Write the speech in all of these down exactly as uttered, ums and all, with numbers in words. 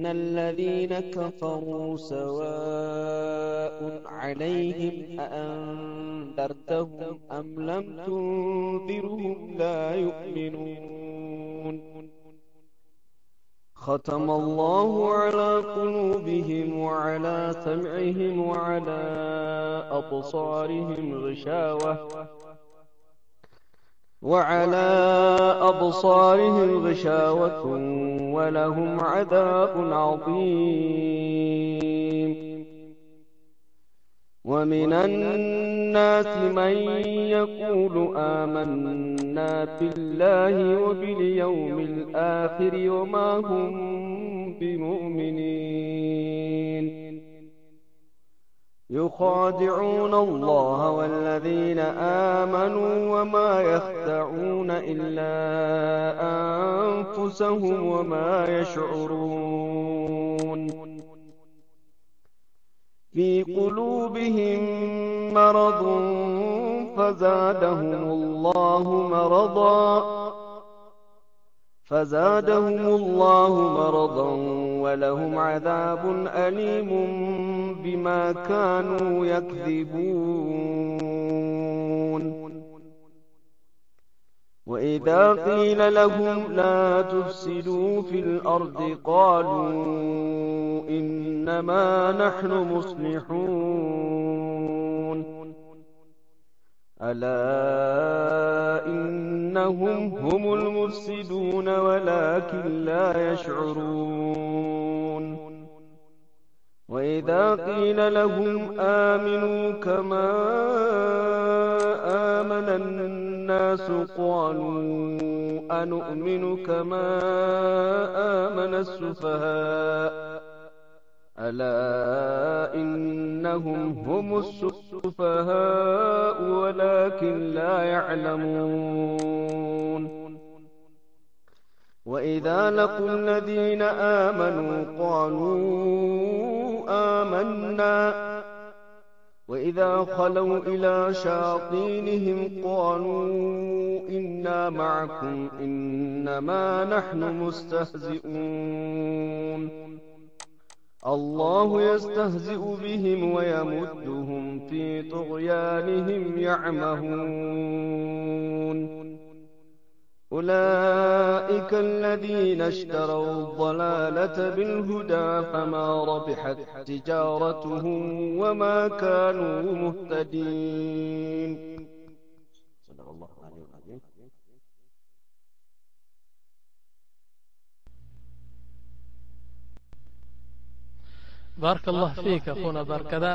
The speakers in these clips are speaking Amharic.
الذين كفروا سواء عليهم أأنذرتهم أم لم تنذرهم لا يؤمنون ختم الله على قلوبهم وعلى سمعهم وعلى أبصارهم غشاوة وعلى أبصارهم غشاوة ولهم عذاب عظيم ومن الناس من يقول آمنا بالله وباليوم الآخر وما هم بمؤمنين يخادعون الله والذين آمنوا وما يخدعون إلا أنفسهم وما يشعرون في قلوبهم مرض فزادهم الله مرضا فزادهم الله مرضا ولهم عذاب أليم بما كانوا يكذبون وإذا قيل لهم لا تفسدوا في الأرض قالوا إنما نحن مصلحون ألا إنهم هم المفسدون ولكن لا يشعرون وإذا قيل لهم آمنوا كما آمن الناس قالوا أنؤمن كما آمن السفهاء ألا إنهم هم السفهاء ولكن لا يعلمون وإذا لقوا الذين آمنوا قالوا آمنا وإذا خلوا إلى شياطينهم قالوا إنا معكم إنما نحن مستهزئون الله يستهزئ بهم ويمدهم في طغيانهم يعمهون أولئك الذين اشتروا الضلالة بالهدى فما ربحت تجارتهم وما كانوا مهتدين صدق الله العلي العظيم. بارك الله فيك أخونا باركدا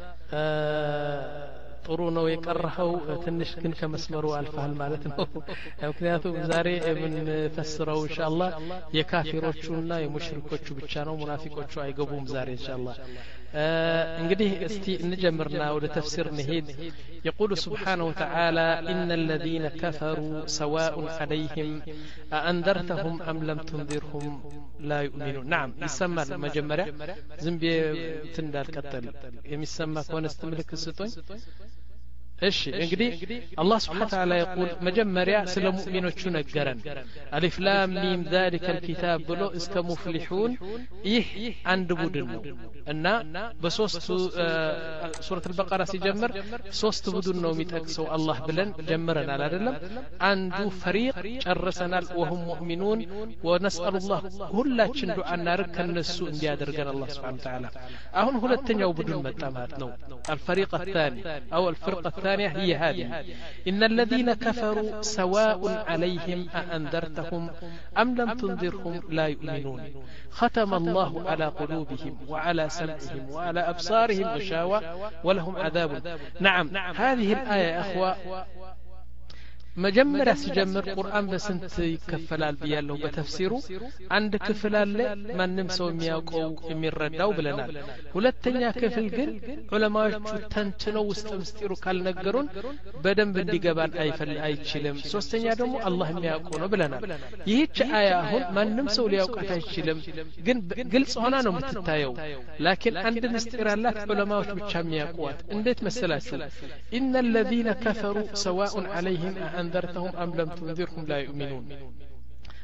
ጥሩ ነው የቀረኸው ትንሽ ግን ከመስመሩ አልፈሃል ማለት ነው ምክንያቱም ዛሬ የምንፈስረው ኢንሻአላህ የካፊሮቹና የሙሽሪኮቹ ብቻ ነው ሙናፊቆቹ አይገቡም ዛሬ ኢንሻአላህ እንግዲህ እስቲ እንጀምርና ወደ ተፍሲር እንሄድ يقول سبحانه وتعالى إن الذين كفروا سواء عليهم أأنذرتهم أم لم تنذرهم لا يؤمنون نعم يسمى مجمرة زنبي تندال كتل يسمى كونست ملك الستون እሺ እንግዲህ አላህ Subhanahu Wa Ta'ala يقول መጀመሪያ ስለ ሙእሚኖቹ ነገረን አሊፍ ላም ሚም ذلك الكتاب ብሎ እስከ ሙፍሊሁን ይህ አንድ ቡድን ነው እና በሶስት ሱረት አልበቀራ ሲጀምር ሶስት ቡድን ነው የሚጠቅሰው አላህ ብለን ጀምረናል አይደለም አንዱ ፈሪቅ ጨርሰናል وهم مؤمنون ونسأل الله ሁላችን ዱዓ እናርግ ከነሱ እንዲያደርገን አላህ Subhanahu Wa Ta'ala አሁን ሁለተኛው ቡድን መጣ ማለት ነው الفريق الثاني او الفرقه الثانية هي هذه إن الذين كفروا سواء عليهم أأنذرتهم أم لم تنذرهم لا يؤمنون ختم الله على قلوبهم وعلى سمعهم وعلى أبصارهم غشاوة ولهم عذاب نعم هذه الآية يا أخوة መጀመሪያ ሲጀምር ቁርአን በስንት ይከፈላል ብያለሁ በተፍሲሩ አንድ ክፍል አለ ማንም ሰው የሚያውቀው የሚረዳው ብለናል ሁለተኛ ክፍል ግን ዑለማዎቹ ተንትነው ውስጥ ምስጢሩ ካልነገሩን በደንብ እንዲገባን አይፈል አይችልም ሶስተኛ ደግሞ አላህ የሚያውቀው ነው ብለናል ይህች አያ አሁን ማንም ሰው ሊያውቃት አይችልም ግን ግልጽ ሆና ነው የምትታየው ላኪን አንድ ምስጢር አላት ዑለማዎች ብቻ የሚያውቁት እንዴት መሰላችሁ إن الذين كفروا سواء عليهم أنذرتهم أم لم تنذرهم لا يؤمنون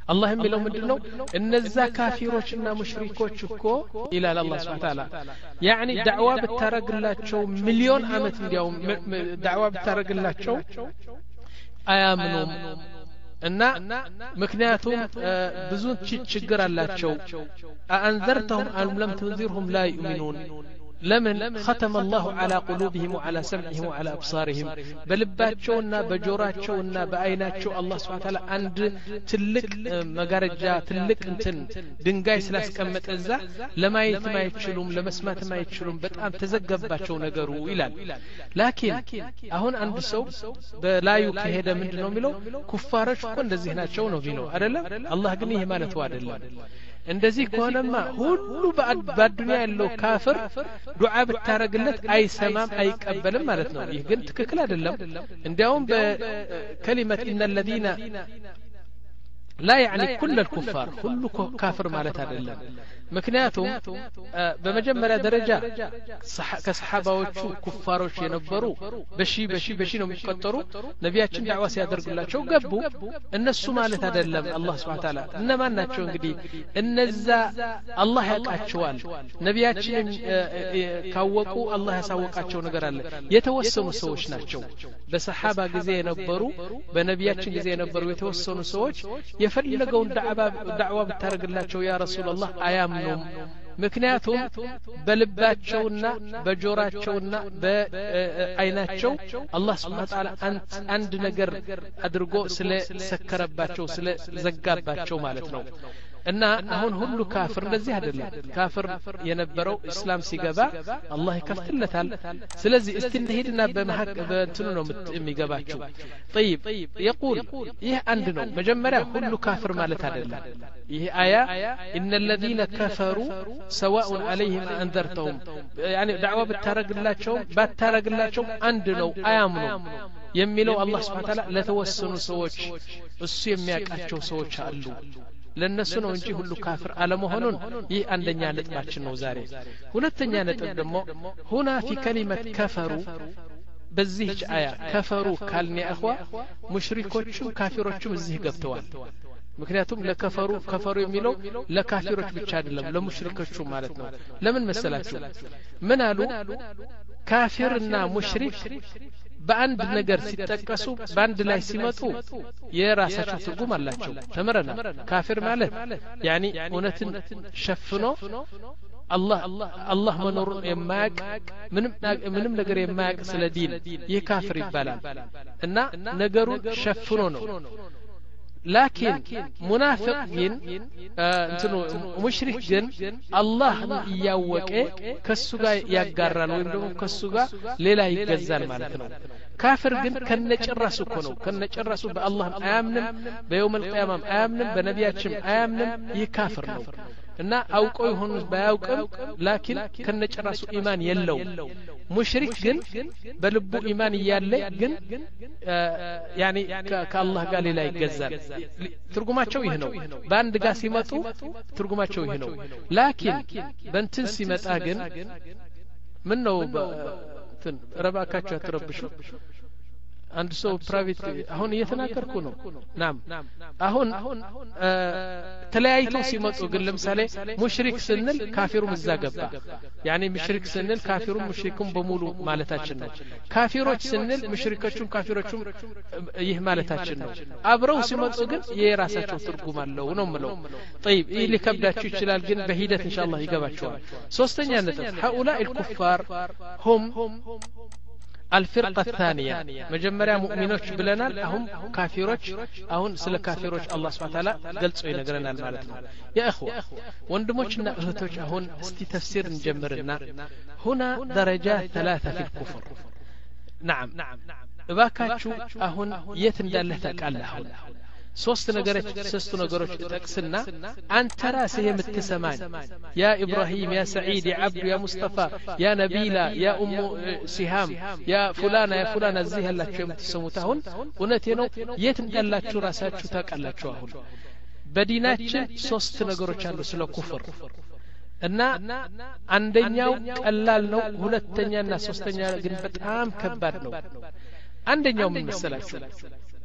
الله የሚለው ምንድነው እነዛ ካፊሮችና ሙሽሪኮች እኮ ይላል አላህ Subhanahu Wa Ta'ala يعني ዳዕዋ ብታረግላቸው ሚሊዮን አመት እንዲያው ዳዕዋ ብታረግላቸው አያምኑም እና ምክንያቱም ብዙ ችግር አላቸው አንዘርተሁም አም ለም ትንዚርሁም لا يؤمنون لمن ختم الله على قلوبهم وعلى سمعهم وعلى أبصارهم بلباتشونا بجوراتشونا بأيناتشو الله سبحانه وتعالى عند تلك مغارجة تلك انتن دنقاي سلاس كمت أزا لما يتما يتشلوم لما سمات ما يتشلوم بتأم تزقب باتشو نقروا إلال لكن أهون عند سو بلا يكهد من دنوميلو كفارش كون دزيهناتشو نوبيلو أدلا الله قنيه ما نتواد الله እንደዚህ ከሆነማ ሁሉ በአዱንያ ያለው ካፍር ዱዓ ብታረግለት አይሰማም አይቀበልም ማለት ነው ይህ ግን ትክክል አይደለም እንዲያውም በከሊመት ان الذين لا يعني كل الكفار كل كافر ማለት አይደለም ምክንያቱም በመጀመሪያ ደረጃ ከሰሃባዎቹ ኩፋሮች የነበሩ በሺ በሺ በሺ ነው የሚቆጠሩ ነቢያችን ዳዕዋ ሲያደርጉላቸው ገቡ እነሱ ማለት አይደለም አላህ Subhanahu Wa Ta'ala እነማን ናቸው እንግዲህ እነዛ አላህ ያቃቸዋል ነቢያችን ካወቁ አላህ ያሳወቃቸው ነገር አለ የተወሰኑ ሰዎች ናቸው በሰሃባ ጊዜ የነበሩ በነቢያችን ጊዜ የነበሩ የተወሰኑ ሰዎች የፈለገውን ዳዕዋ ብታረግላቸው ያ ረሱላህ አያምኑም ምክንያቱም በልባቸውና በጆራቸውና በአይናቸው አላህ Subhanahu Wa Ta'ala አንድ ነገር አድርጎ ስለሰከረባቸው ስለዘጋባቸው ማለት ነው እና አሁን ሁሉ ካፍር እንደዚህ አይደለም ካፍር የነበረው እስላም ሲገባ አላህ ይከፍትለታል ስለዚህ እስቲ እንሂድና በመሐቅ በእንትኑ ነው የሚገባቸው طيب يقول ይህ አንድ ነው መጀመሪያ ሁሉ ካፍር ማለት አይደለም ይህ አያ ان الذين كفروا سواء عليهم انذرتهم يعني ዳዕዋ ብታረግላቸው ባታረግላቸው አንድ ነው አያምኑ የሚለው አላህ Subhanahu Wa Ta'ala ለተወሰኑ ሰዎች እሱ የሚያቃቸው ሰዎች አሉ ለነሱ ነው እንጂ ሁሉ ካፍር አለመሆኑን ይህ አንደኛ ነጥባችን ነው ዛሬ ሁለተኛ ነጥብ ደግሞ ሁና في كلمة كفروا በዚህ አያ ከፈሩ ካልኒ አኽዋ ሙሽሪኮችም ካፊሮችም እዚህ ገብተዋል ምክንያቱም ለከፈሩ ከፈሩ የሚለው ለካፊሮች ብቻ አይደለም ለሙሽሪኮቹ ማለት ነው ለምን መሰላችሁ ምን አሉ ካፊርና ሙሽሪክ በአንድ ነገር ሲጠቀሱ በአንድ ላይ ሲመጡ የራሳቸው ትርጉም አላቸው ተመረና ካፊር ማለት ያኒ እውነትን ሸፍኖ አላህ አላህ መኖሩን የማያቅ ምንም ምንም ነገር የማያቅ ስለ ዲን ይህ ካፊር ይባላል እና ነገሩን ሸፍኖ ነው لكن منافق جن انتو مشرك جن الله ياوقه كسو غا ياغارال ويم دمو كسو غا ليلا يگزال معناتنو كافر جن كنچراسو كنو كنچراسو بالله آمنم بيوم القيامه آمنم بنبياتشم آمنم يكافر نو እና አውቀው ይሁን ባያውቅም ላኪን ከነጨራሱ ኢማን የለው ሙሽሪክ ግን በልቡ ኢማን ያለ ግን ያኒ ከአላህ ጋር ሌላ ይገዛል ትርጉማቸው ይሄ ነው በአንድ ጋር ሲመጡ ትርጉማቸው ይሄ ነው ላኪን በእንትን ሲመጣ ግን ምን ነው እንትን ረባካቸው አትረብሹ አንድ ሰው ፕራይቬት አሁን እየተናገርኩ ነው ናም አሁን ተለያይተው ሲመጡ ግን ለምሳሌ ሙሽሪክ ስንል ካፊሩ መዛገባ ያኒ ሙሽሪክ ስንል ካፊሩ ሙሽሪኩም በሙሉ ማለታችን ነው ካፊሮች ስንል ሙሽሪኮቹም ካፊሮቹም ይህ ማለታችን ነው አብረው ሲመጡ ግን የራሳቸው ትርጉም አለው ነው ምለው طيب ይህ ሊከብዳችሁ ይችላል ግን በሂደት ኢንሻአላህ ይገባችኋል ሶስተኛ ነጥብ هؤلاء الكفار هم الفرقة الثانية مجمرة مؤمنوش بلنا هم كافروش أهون سل كافروش الله سبحانه وتعالى قلت سوي نقرنا المالتنا يا أخوة وندموشنا أهتوش أهون استي تفسير نجمرنا هنا درجات ثلاثة في الكفر نعم باكاتشو أهون يتندالله تقال هون ሶስት ነገሮች ሶስት ነገሮች ተጠቅስና አንተ ራስህ የምትሰማኝ ያ ኢብራሂም ያ ሰዒድ ያ አብዱ ያ ሙስጠፋ ያ ነቢላ ያ ኡሙ ሲሃም ያ ፉላና ያ ፉላና እዚህ ያላችሁ የምትሰሙት አሁን እውነቴ ነው የት እንዳላችሁ ራሳችሁ ታውቃላችሁ አሁን በዲናችን ሶስት ነገሮች አሉ ስለ ኩፍር እና አንደኛው ቀላል ነው ሁለተኛና ሶስተኛ ግን በጣም ከባድ ነው አንደኛው ምን መሰላችሁ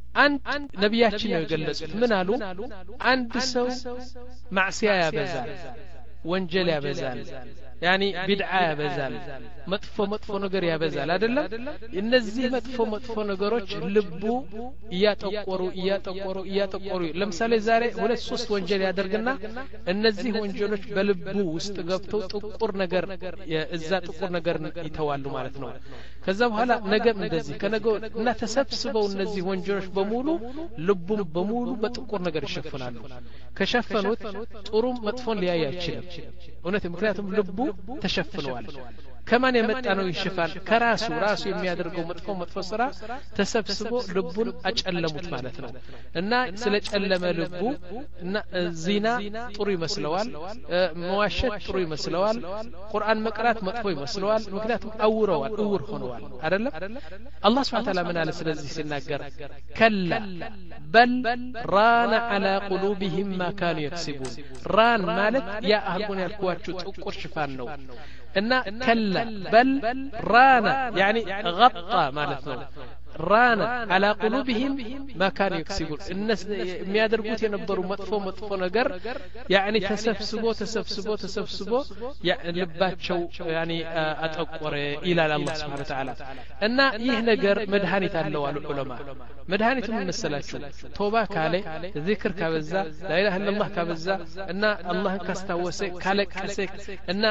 አንድ ነብያችን ነው የገለጹት ምን አሉ አንድ ሰው ማዕሲያ ያበዛል ወንጀል ያበዛል يعني بدعة يبزال مطفو مطفو نجر يبزال أدلة النزيه مطفو مطفو نجروش لبو ياتقورو ياتقورو ياتقورو لمثال زاري ولا الصوص وانجل يادرجنا النزيه وانجلوش بلبو استقبتو تقور نجر الزات تقور نجر يتوالو مالتنا كذا هلا نجر ندزي كنجو نتسبسبوا النزيه وانجلوش بمولو لبو بمولو بتقور نجر يشفنالو كشفنوت طروم مطفون ليايا يشيل ونت مكنياتهم لبو ተሸፍነዋል ከማን የመጣ ነው ይሽፋን ከራሱ ራሱ የሚያደርገው መጥፎ መጥፎ ስራ ተሰብስቦ ልቡን አጨለሙት ማለት ነው እና ስለጨለመ ልቡ እና ዚና ጥሩ ይመስለዋል መዋሸት ጥሩ ይመስለዋል ቁርአን መቅራት መጥፎ ይመስለዋል ምክንያቱም አውረዋል እውር ሆነዋል አይደለም አላህ Subhanahu Ta'ala ምን አለ ስለዚህ ሲናገር ከላ በል ራና على قلوبهم ما كانوا يكسبون ራን ማለት ያ አሁን ያልኳችሁ ጥቁር ሽፋን ነው إن كلا بل رانا يعني غطى مالتنا رانا على قلوبهم ما كانوا يكسبون الناس ميادربوت ينبروا مطفو مطفو نجر يعني تسفسبو تسفسبو تسفسبو يعني لباتشو يعني أتقور إلى الله سبحانه وتعالى إن يه نجر مدهاني تالله على العلماء مدهاني من السلاشو توبة كالي ذكر كابزا لا إله إلا الله كابزا إن الله كاستوسي كالك كسك إن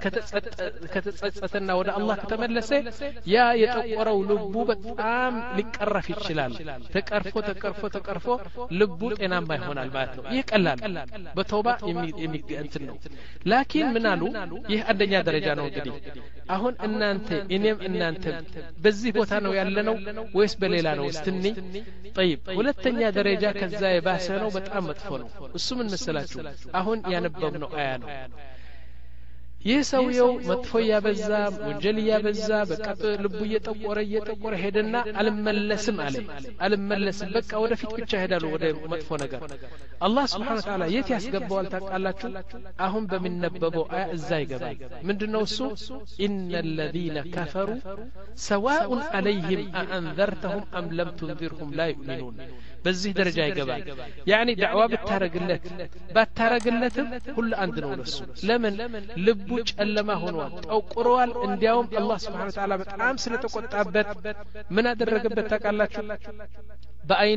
كتتسأتنا ودا الله كتملسي يا يتقوروا لبوبة آم ሊቀረፍ ይችላል ተቀርፎ ተቀርፎ ተቀርፎ ልቡ ጤናማ ይሆናል ማለት ነው ይህ ቀላል በተውባ የሚገንትን ነው ላኪን ምን አሉ ይህ አንደኛ ደረጃ ነው እንግዲህ አሁን እናንተ እኔም እናንተ በዚህ ቦታ ነው ያለነው ወይስ በሌላ ነው እስትኒ طيب ሁለተኛ ደረጃ ከዛ የባሰ ነው በጣም መጥፎ ነው እሱ ምን መሰላችሁ አሁን ያነበብነው አያ ነው ይህ ሰውየው መጥፎ ያበዛ ወንጀል ያበዛ በቃ ልቡ እየጠቆረ እየጠቆረ ሄደና አልመለስም አለ አልመለስም በቃ ወደፊት ብቻ ሄዳሉ ወደ መጥፎ ነገር አላህ Subhanahu Wa Ta'ala የት ያስገባዋል ታውቃላችሁ አሁን በሚነበበው አያ እዛ ይገባል ምንድነው እሱ ኢነል ለዚነ ከፈሩ ሰዋኡን አለይሂም አአንዘርተሁም አም ለም ትንዚርሁም ላ ዩእሚኑን በዚህ ደረጃ ይገባል ያኒ ዳዕዋ ብታረግለት ባታረግለትም ሁሉ አንድ ነው ለሱ ለምን ልቡ ጨለማ ሆኗል ጠቁሯል እንዲያውም አላህ Subhanahu Wa Ta'ala በጣም ስለተቆጣበት ምን አደረገበት ታውቃላችሁ በአይኑ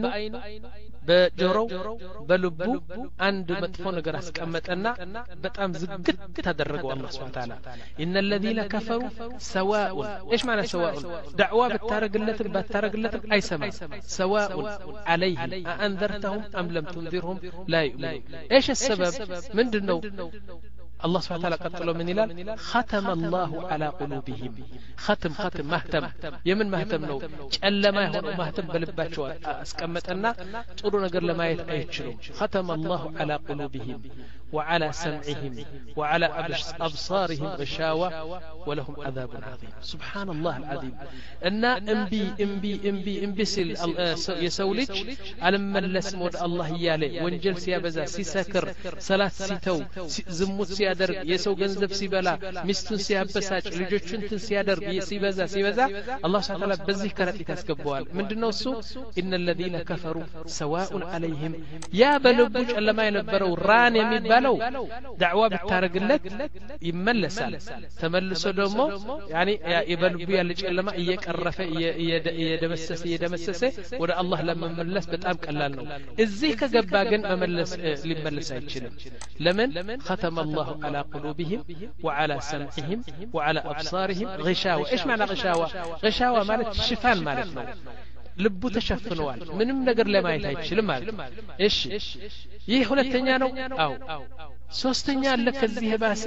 በጆሮው በልቡ አንድ መጥፎ ነገር አስቀመጠና በጣም ዝግት ተደረገው አላህ Subhanahu Wa Ta'ala ان الذين كفروا سواء ايش معنى سواء دعوه بتارجلت بتارجلت اي سما سواء عليهم انذرتهم ام لم تنذرهم لا يؤمنون ايش السبب ምንድነው الله سبحانه وتعالى قتلوا من إلال ختم الله على قلوبهم ختم ختم مهتم يمن مهتم نو جل ما يهون مهتم بلباتشو أسكمتنا تقولون نقر لما يتأيتشلو ختم الله على قلوبهم وعلى سمعهم وعلى أبصارهم غشاوة ولهم عذاب عظيم سبحان الله العظيم أن انبي انبي انبي انبسل يسولج على من لسمود الله يالي وانجل سيابزا سيسكر صلاة سيتو زموت ሲያደርግ የሰው ገንዘብ ሲበላ ሚስቱን ሲያበሳጭ ልጆቹን ትን ሲያደርግ ሲበዛ ሲበዛ አላህ Subhanahu Wa Ta'ala በዚህ ከረጢት ያስገባዋል ምንድነው እሱ ان الذين كفروا سواء عليهم ያ በልቡ ጨለማ የነበረው ራን የሚባለው ዳዕዋ ብታረግለት ይመለሳል ተመልሶ ደግሞ ያኒ የበልቡ ያለ ጨለማ እየቀረፈ እየደመሰሰ እየደመሰሰ ወደ አላህ ለመመለስ በጣም ቀላል ነው እዚህ ከገባ ግን መመለስ ሊመለስ አይችልም ለምን ختم الله على قلوبهم وعلى سمعهم وعلى أبصارهم غشاوة إيش معنى غشاوة غشاوة مالت شفان مالتنا لبو تشفنوال منم نقر لما يتهيتشل مالت إيش ይህ ሁለተኛ ነው አው ሶስተኛ ለከ እዚህ ባሰ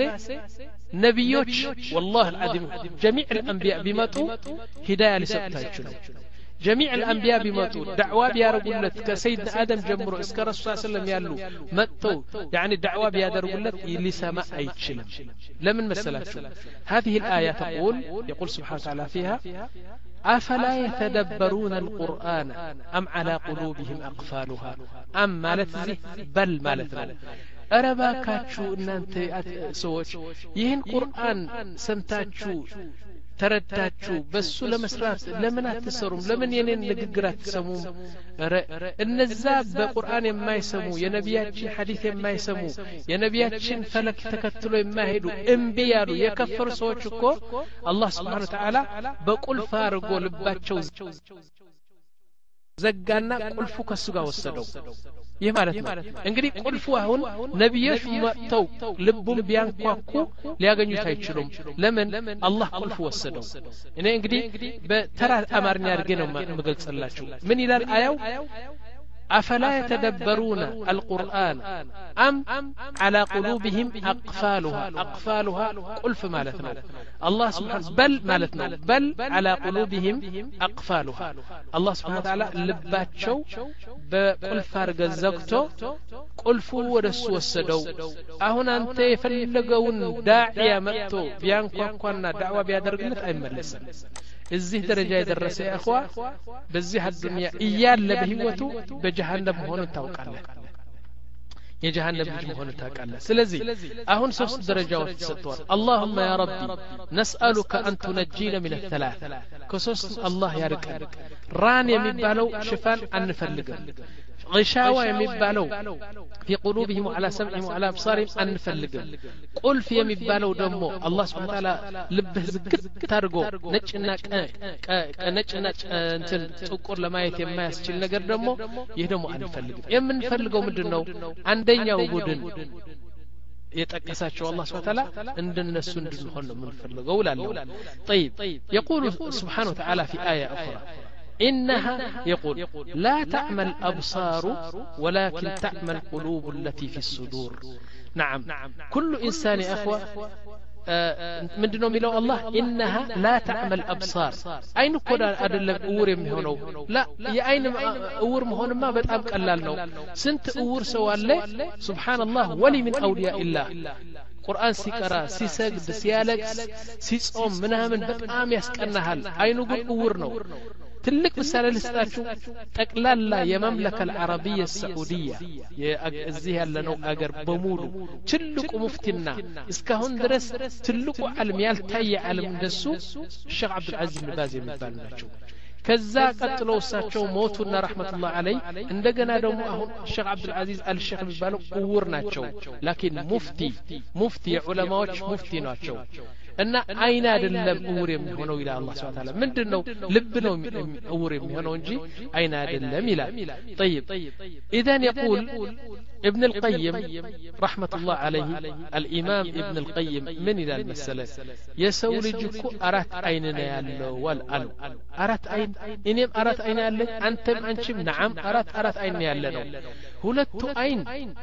ነብዮች والله العظيم جميع الانبياء بيمطوا هدايه لسبتاችሁ ነው جميع الأنبياء بموتوا دعوة بيارقولت كسيدنا آدم جمرو اسكر رسول الله صلى الله عليه وسلم يالو متوا يعني دعوة بيارقولت اللي سماء أيتشلم لمن مسألة هذه الآية تقول يقول سبحانه وتعالى فيها أفلا يتدبرون القرآن أم على قلوبهم أقفالها أم مالتزي بل مالتنا أرباكاتشو إنانت سوش يهن قرآن سمتاتشو ተረዳችሁ በሱ ለመስራት ለምን አትሰሩም ለምን የኔን ንግግር አትሰሙም እነዛ በቁርአን የማይሰሙ የነቢያችን ሐዲስ የማይሰሙ የነቢያችን ፈለክ ተከትሎ የማይሄዱ እምቢ ያሉ የከፈሩ ሰዎች እኮ አላህ Subhanahu Wa Ta'ala በቁልፍ አድርጎ ልባቸው ዘጋና ቁልፉ ከሱ ጋር ወሰደው ይህ ማለት ነው እንግዲህ ቁልፉ አሁን ነብዮች መጥተው ልቡም ቢያንኳኩ ሊያገኙት አይችሉም ለምን አላህ ቁልፉ ወሰደው እኔ እንግዲህ በተራ አማርኛ አድርጌ ነው መገልጽላችሁ ምን ይላል አያው أفلا يتدبرون القرآن أم على قلوبهم أقفالها أقفالها قلف مالتنا الله سبحانه بل مالتنا بل على قلوبهم أقفالها الله سبحانه وتعالى لباتشو بقلف فارق الزقتو قلفوا ودسوا السدو أهنا أنت يفلقون داعية متو بيانكوكونا دعوة بيادرقلت أي ملسا እዚህ ደረጃ የደረሰ ያخوا በዚህ አዱንያ እያለ በህይወቱ በጀሃነም ሆኖ ታውቃለህ የጀሃነም ልጅ ሆኖ ታውቃለህ ስለዚህ አሁን ሶስት ደረጃዎች ተሰጥተዋል اللهم يا ربي نسألك أن تنجينا من الثلاث ከሶስት አላህ ያርቀን ራን የሚባለው ሽፋን አንፈልግም غشاوة يمبالو في قلوبهم وعلى سمعهم وعلى أبصارهم أنفلقهم قل في يمبالو دمو الله سبحانه وتعالى لبه زكت تارقو نجنا نجنا انتن تقول لما يتم ما يسجل نقر دمو يهدمو أنفلقهم يمن فلقو مدنو عندين يوبودن يتأكساتشو الله سبحانه وتعالى عندنا السند الخلق من فلقو لا طيب يقول سبحانه وتعالى في آية أخرى إنها يقول لا تعمى الأبصار ولكن تعمى القلوب التي في الصدور نعم كل إنسان أخوة من دون ميلو الله إنها لا تعمى الأبصار أين كنا أدل أور مهونو لا يا أين أور مهون ما بتأم كلالنو سنت أور سوالله سبحان الله ولي من أولياء الله قرآن سيكرا سيسجد سيالكس سيصوم منها من بتأم يسكنها أين قل أورنو تلك مثال لساتشو تقلالا يا مملكة العربية السعودية يا الزيها لنو أجر بمولو تلك مفتنا اسكهون درس تلك علم يالتاي علم دسو الشيخ عبد العزيز بن باز المثال نشو كذا قتلوا ساتشو موتنا رحمة الله عليه عندنا دوم أهون الشيخ عبد العزيز قال الشيخ بالو قورنا تشو لكن مفتي مفتي علماء مفتي ناتشو أن أين أدلم أور يمهنو إلى الله سبحانه وتعالى من دنو لبنو أور يمهنو نجي أين أدلم إلى طيب إذن يقول ابن القيم رحمة الله عليه الإمام ابن القيم من إلى المسألة يسول جكو أرات أيننا يالله والألو أرات أين إنهم أرات أين يالله أنتم أنشم نعم أرات أرات أين يالله ሁለቱ አይን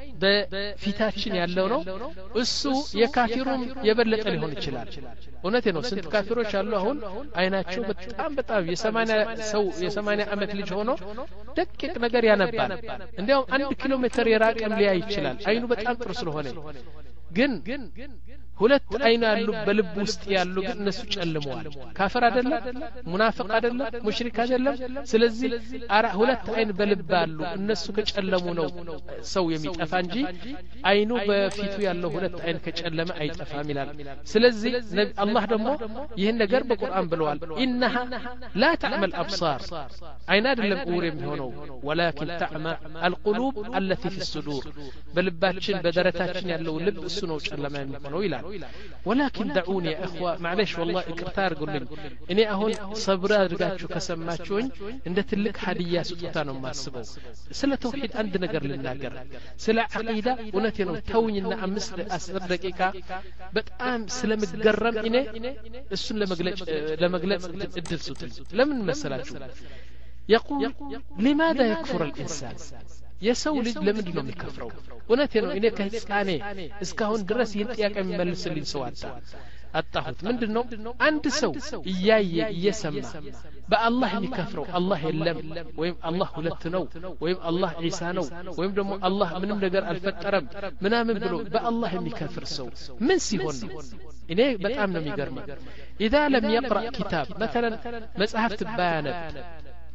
በፊታችን ያለው ነው እሱ የካፊሩም የበለጠ ሊሆን ይችላል እውነቴ ነው ስንት ካፊሮች አሉ አሁን አይናቸው በጣም በጣም የሰማንያ ሰው የሰማንያ አመት ልጅ ሆኖ ደቂቅ ነገር ያነባል እንዴውም አንድ ኪሎ ሜትር የራቀም ሊያይ ይችላል አይኑ በጣም ጥሩ ስለሆነ ግን ሁለት አይን ያሉ በልብ ውስጥ ያሉ ግን እነሱ ጨልመዋል ካፈር አይደለም ሙናፊቅ አይደለም ሙሽሪክ አይደለም ስለዚህ አራ ሁለት አይን በልብ አሉ እነሱ ከጨለሙ ነው ሰው የሚጠፋ እንጂ አይኑ በፊቱ ያለው ሁለት አይን ከጨለመ አይጠፋም ይላል ስለዚህ አላህ ደግሞ ይህን ነገር በቁርአን ብለዋል ኢንها لا تعمى الابصار አይን አይደለም ኡር የሚሆነው ولكن تعمى القلوب التي في الصدور በልባችን በደረታችን ያለው ልብ እሱ ነው ጨለማ የሚሆነው ይላል ولكن دعوني يا اخوه معلش والله اكثر قولن اني اهون صبر ادرغاچو كسماچوኝ እንደ ትልቅ ሀዲያ ስጦታ ነው ማስበው ስለ ተውሂድ አንድ ነገር ልናገር ስለ አቂዳ እውነቴ ነው ተውኝና አምስት አስር ደቂቃ በጣም ስለምገረም እኔ እሱን ለመግለጽ ለመግለጽ እድል ስጡኝ ለምን መሰላችሁ يقول لماذا يكفر الانسان የሰው ልጅ ለምንድን ነው የሚከፍረው እውነቴ ነው እኔ ከህፃኔ እስካሁን ድረስ ይህን ጥያቄ የሚመልስልኝ ሰው አጣ አጣሁት ምንድነው አንድ ሰው እያየ እየሰማ በአላህ የሚከፍረው አላህ የለም ወይም አላህ ሁለት ነው ወይም አላህ ኢሳ ነው ወይም ደግሞ አላህ ምንም ነገር አልፈጠረም ምናምን ብሎ በአላህ የሚከፍር ሰው ምን ሲሆን ነው እኔ በጣም ነው የሚገርመው اذا لم يقرأ كتاب مثلا መጽሐፍ ትባያነብ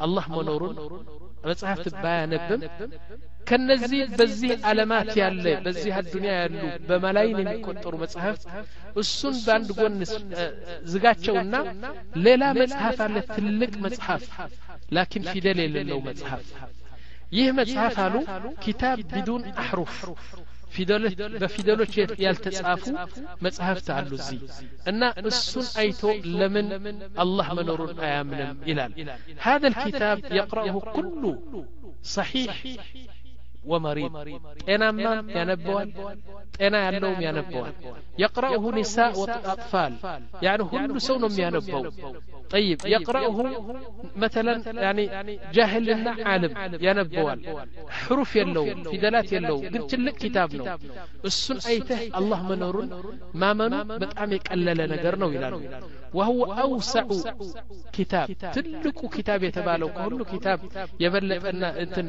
الله منورون መጽሐፍት ባያነብም ከነዚህ በዚህ ዓለማት ያለ በዚህ አዱንያ ያሉ በመላይን የሚቆጠሩ መጽሐፍት እሱን ባንድ ጎን ዝጋቸውና ሌላ መጽሐፍ አለ ትልቅ መጽሐፍ ላኪን ፊደል የሌለው መጽሐፍ ይህ መጽሐፍ አሉ ኪታብ ቢዱን አህሩፍ ፊደሎች በፊደሎች ያልተጻፉ መጽሐፍት አሉ እዚህ እና እሱን አይቶ ለምን አላህ መኖሩን አያምንም ይላል هذا الكتاب يقرأه كل صحيح ومريض ጤናማ ያነበዋል ጤና ያለውም ያነበዋል يقرأه نساء وأطفال يعني ሁሉ ሰው ነው የሚያነበው طيب يقرأه مثلا يعني جاهلنا عالم ينبوال حروف يلو فدلات يلو قلت لك كتاب نو السن أيته الله منورون ما منو بتعم يقلل نجرنا ويلانو وهو أوسع كتاب تلك كتاب يتبالو كل كتاب يبلغ أن انتن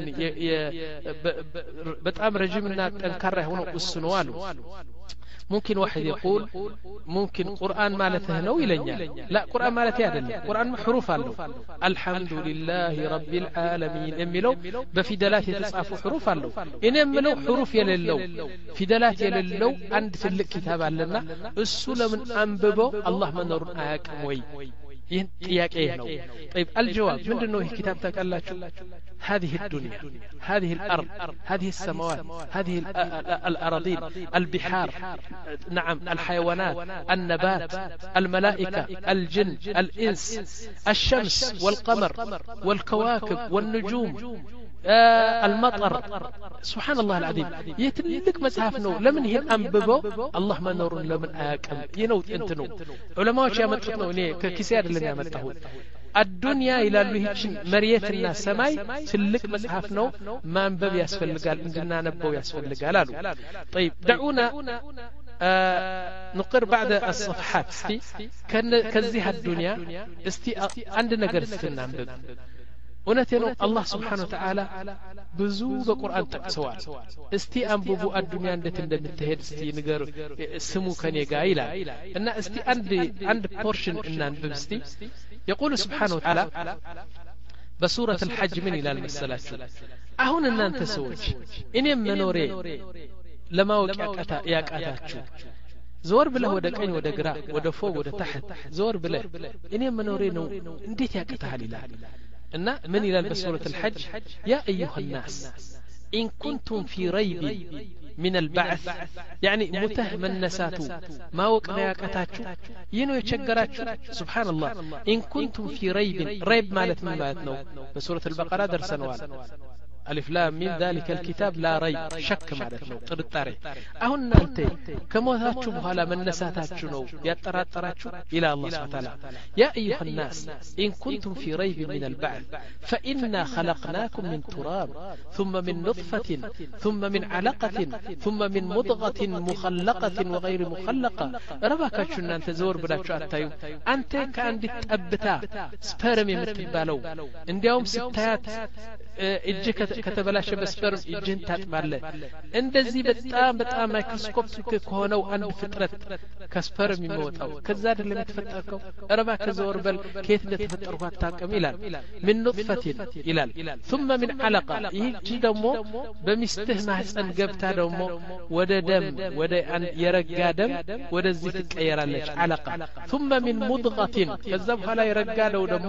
بتعم رجمنا تنكره هنا السنوالو ممكن واحد يقول ممكن قرآن مالته نو إلينا لا قرآن مالته هذا قرآن حروف له الحمد لله رب العالمين املو بفدلات يتصاف حروف له إن املو حروف يللو فدلات يللو عند في الكتاب لنا السلم من أنببو الله من نور آيكم وي ياكيه نو طيب الجواب من انه كتاب تقلاችሁ هذه الدنيا هذه الأرض هذه السماوات هذه الأراضين البحار نعم الحيوانات النبات الملائكة الجن الإنس الشمس والقمر والكواكب والنجوم آه المطر سبحان الله العظيم يتلك مصحف نو لمن هي انببو الله ما نور لمن اكم ينو انت نو علماء يامطط نو ني ككيسي አይደለም ያመጣው الدنيا الى لهيችን መሬትና ሰማይ ትልቅ መጽሐፍ ነው ማንበብ ያስፈልጋል እንድናነበው ያስፈልጋል አሉ طيب دعونا آه نقر بعد الصفحات استي كذه الدنيا استي عند ነገር ስናንበብ ونتنو الله سبحانه وتعالى بزو بقرآن تقسوال استي أنبوبو الدنيا اندت اندمتهد استي نقر سمو كان يقايلا إن استي عند عند بورشن إن أنبب استي يقول سبحانه وتعالى بسورة الحج من إلى المسلات أهون أن أنت سوج إني منوري لما وقعت ياقاتاتشو زور بله ودا قين ودا غرا ودا فوق ودا تحت زور بله إني منوري نو انديت ياقتها لله إن من إلى بسورة الحج يا أيها الناس إن كنتم في ريب من البعث يعني متهم النسات ما وقنا يقتاتشو ينو يتشجراتشو سبحان الله إن كنتم في ريب ريب مالت من مالتنا بسورة البقرة درسنوال ألف لام من ذلك الكتاب لا ريب شك مالتنا طرطاري أهن أنت كموتاتشو بحالا من نساتاتشو نو يتراتراتشو إلى الله سبحانه وتعالى يا أيها الناس إن كنتم في ريب من البعث فإنا خلقناكم من تراب ثم من نطفة ثم من علقة ثم من مضغة مخلقة وغير مخلقة رباكاتشو أن أنت زور بلاتشو أتايو أنت كأن بتأبتا سبرمي متبالو انديهم ستات እጅ ከተበላሸ በስፐርም እጅን ታጥባለ እንደዚህ በጣም በጣም ማይክሮስኮፒክ ከሆነው አንድ ፍጥረት ከስፐርም የሚወጣው ከዛ አይደለም የተፈጠርከው ረባ ከዘወርበል ከየት እንደተፈጠርኩ አታውቅም ይላል ምን نطفة ይላል ثم من علقة ይህቺ ደግሞ በሚስትህ ማህፀን ገብታ ደግሞ ወደ ደም ወደ የረጋ ደም ወደዚህ ትቀየራለች علقة ثم من مضغة ከዛ በኋላ የረጋለው ደግሞ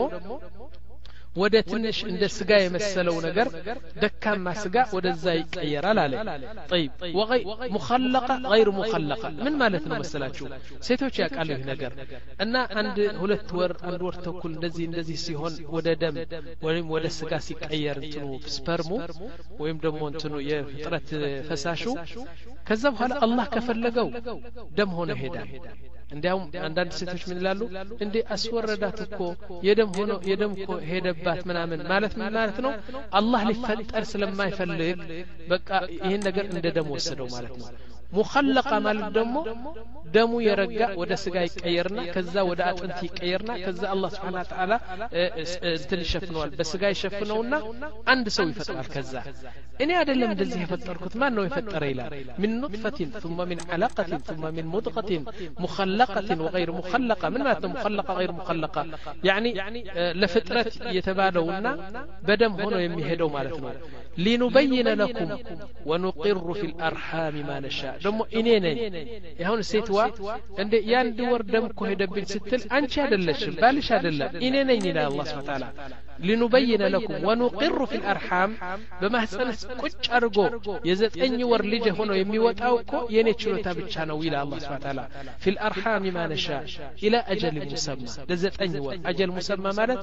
ወደ ትንሽ እንደ ስጋ የመሰለው ነገር ደካማ ስጋ ወደዛ ይቀየራል አለ طيب وغير مخلقه غير مخلقه ምን ማለት ነው መሰላችሁ ሴቶች ያቃሉ ይሄ ነገር እና አንድ ሁለት ወር አንድ ወር ተኩል እንደዚህ እንደዚህ ሲሆን ወደ ደም ወይም ወደ ስጋ ሲቀየር እንትኑ ስፐርሙ ወይም ደግሞ እንትኑ የፍጥረት ፈሳሹ ከዛ በኋላ አላህ ከፈለገው ደም ሆነ ሄዳል እንዲያውም አንዳንድ ሴቶች ምን ይላሉ እንዴ አስወረዳት እኮ የደም ሆኖ የደም እኮ ሄደባት ምናምን ማለት ምን ማለት ነው አላህ ሊፈጠር ስለማይፈልግ በቃ ይሄን ነገር እንደ ደም ወሰደው ማለት ነው مخلقة ማለት ደግሞ ደሙ የረጋ ወደ ስጋ ይቀየርና ከዛ ወደ አጥንት ይቀየርና ከዛ አላህ Subhanahu Wa Ta'ala እንትን ይሸፍነዋል በስጋ ይሸፍነውና አንድ ሰው ይፈጥራል ከዛ እኔ አይደለም እንደዚህ የፈጠርኩት ማን ነው የፈጠረ ይላል من نطفة ثم من علقة ثم من مضغة مخلقة وغير مخلقة من ማለት ነው مخلقة غير مخلقة يعني ለፍጥረት የተባለውና በደም ሆኖ የሚሄደው ማለት ነው لنبين لكم ونقر في الأرحام ما نشاء ደግሞ እኔ ነኝ ይሁን ሴትዋ እንደ ያንድ ወር ደም እኮ ሄደብኝ ስትል አንቺ አይደለሽም ባልሽ አይደለም እኔ ነኝ ይላል አላህ Subhanahu Wa Ta'ala لنبين لكم ونقر في الأرحام በማህፀን ቁጭ አድርጎ የዘጠኝ ወር ልጅ ሆኖ የሚወጣው እኮ የኔ ችሎታ ብቻ ነው ይላል አላህ Subhanahu Wa Ta'ala في الأرحام ما نشاء إلى أجل مسمى ለዘጠኝ ወር أجل مسمى ማለት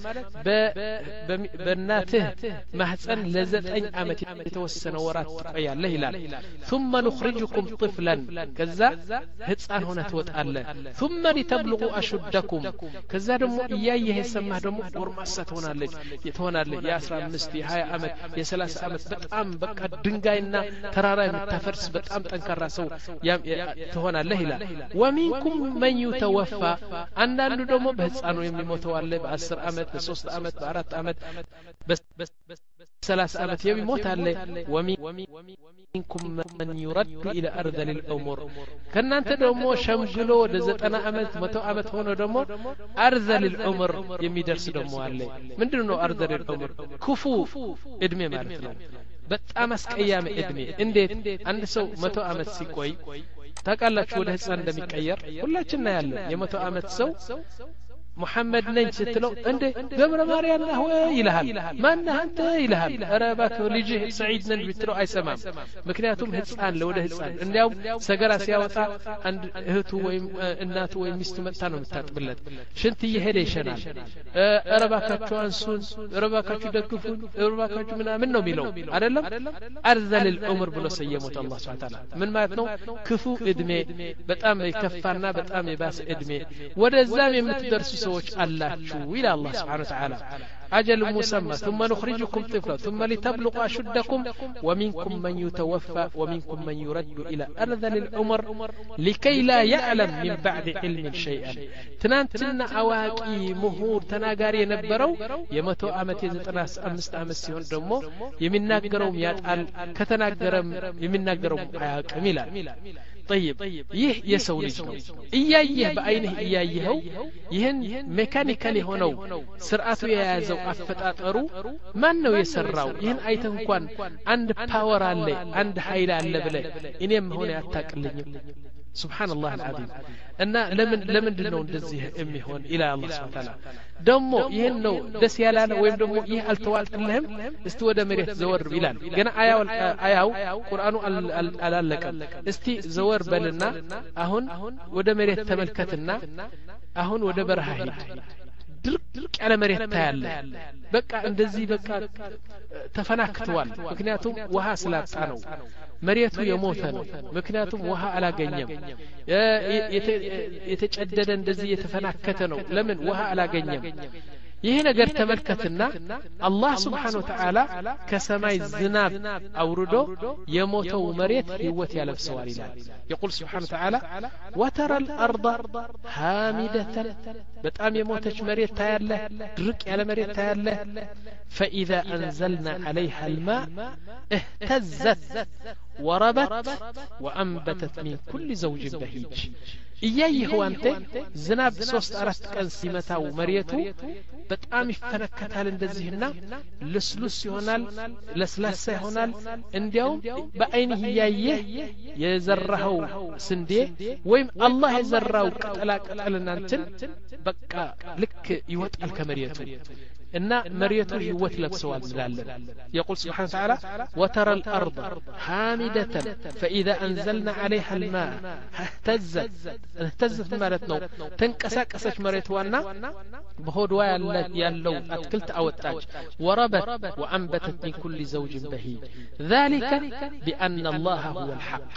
በእናትህ ማህፀን ለዘጠኝ ዓመት የተወሰነ ወራት ትቆያለህ ይላል ثم نخرجكم طفلا ከዛ ህፃን ሆነ ትወጣለህ ثم لتبلغوا أشدكم ከዛ ደግሞ እያየህ ሰማህ ደግሞ ጎርማሳ ትሆናለች የተሆናለህ የ15 የ20 ዓመት የ30 ዓመት በጣም በቃ ድንጋይና ተራራ የምታፈርስ በጣም ጠንካራ ሰው ትሆናለህ ይላል ومنكم من يتوفى አንዳንዱ ደግሞ በህፃኑ የሚሞተው አለ በ10 ዓመት በ3 ዓመት በ4 ዓመት በ30 ዓመት የሚሞት አለ ومنكم من يرد الى ارذل الامور ከናንተ ደግሞ ሸምግሎ ወደ ዘጠና ዓመት መቶ ዓመት ሆኖ ደግሞ ارذل العمر የሚደርስ ደግሞ አለ ምንድነው ارذل العمر ክፉ እድሜ ማለት ነው በጣም አስቀያሚ እድሜ እንዴት አንድ ሰው መቶ ዓመት ሲቆይ ታውቃላችሁ ወደ ህፃን እንደሚቀየር ሁላችንና ያለ የመቶ ዓመት ሰው محمد ነኝ ስትለው እንደ ገብረ ማርያም ነው ይልሃል ማን አንተ ይልሃል ኧረ እባክህ ልጅ ሰዒድ ነኝ ብትለው አይሰማም ምክንያቱም ህፃን ለወደ ህፃን እንዲያው ሰገራ ሲያወጣ አንድ እህቱ ወይም እናቱ ወይም ሚስቱ መጣ ነው የምታጥብለት ሽንት እየሄደ ይሸናል ኧረ እባካችሁ አንሱን ኧረ እባካችሁ ደግፉን ኧረ እባካችሁ ምናምን ነው የሚለው አይደለም አርዘል العمر ብሎ ሰየሙት አላህ Subhanahu Wa Ta'ala ምን ማለት ነው ክፉ እድሜ በጣም የከፋና በጣም የባሰ እድሜ ወደዛም የምትደርሱ ሰዎች አላችሁ ይላል አላህ Subhanahu Wa Ta'ala أجل مسمى ثم نخرجكم طفلا ثم لتبلغوا أشدكم ومنكم من يتوفى ومنكم من يرد إلى أرذل العمر لكي لا يعلم من بعد علم شيئا تنانتنا أواكي مهور تناغاري نبرو يمتو أمتي زتناس أمست أمسيون دمو يمن ناقرهم ياتقال كتناقرم يمن ناقرهم آياك ميلا طيب ይህ የሰው ልጅ ነው እያየህ በአይንህ እያየኸው ይህን ሜካኒካሊ ሆነው ስርዓቱ የያዘው አፈጣጠሩ ማን ነው የሰራው ይህን አይተህ እንኳን አንድ ፓወር አለ አንድ ኃይል አለ ብለህ እኔም ሆነ ያታቅልኝም سبحان الله العظيم እና ለምን ለምንድነው እንደዚህ የሚሆን ኢላ አላህ Subhanahu Wa Ta'ala ደሞ ይሄን ነው ደስ ያላለ ወይም ደሞ ይህ አልተዋልጥልህም እስቲ ወደ መሬት ዘወር ይላል ገና አያው አያው ቁርአኑ አላለቀም እስቲ ዘወር በልና አሁን ወደ መሬት ተመልከትና አሁን ወደ በረሃ ሂድ ድርቅ ያለ መሬት ታያለ በቃ እንደዚህ በቃ ተፈናክቷል ምክንያቱም ውሃ ስላጣ ነው መሬቱ የሞተ ነው ምክንያቱም ውሃ አላገኘም የተጨደደ እንደዚህ የተፈናከተ ነው ለምን ውሃ አላገኘም ይሄ ነገር ተመልከትና አላህ Subhanahu Wa Ta'ala ከሰማይ ዝናብ አውርዶ የሞተው መሬት ህይወት ያለብሰዋል ይላል يقول سبحانه وتعالى وترى الأرض هامدة በጣም የሞተች መሬት ታያለህ ድርቅ ያለ መሬት ታያለህ فإذا أنزلنا عليها الماء اهتزت وربت وأنبتت من كل زوج بهيج እያየህ አንተ ዝናብ ሶስት አራት ቀን ሲመታው መሬቱ በጣም ይፈነከታል እንደዚህና ለስሉስ ይሆናል ለስላሳ ይሆናል እንዲያው በአይንህ እያየህ የዘራኸው ስንዴ ወይም አላህ የዘራው ቅጠላ ቅጠልና እንትን በቃ ልክ ይወጣል ከመሬቱ እና መሬቱ ህይወት ለብሰዋል እንላለን يقول سبحانه وتعالى وترى الأرض حامدة فإذا أنزلنا عليها الماء اهتزت اهتزت ማለት ነው ተንቀሳቀሰች መሬቷና በሆድዋ ያለው አትክልት አወጣች وربت وأنبتت من كل زوج بهيج ذلك بأن الله هو الحق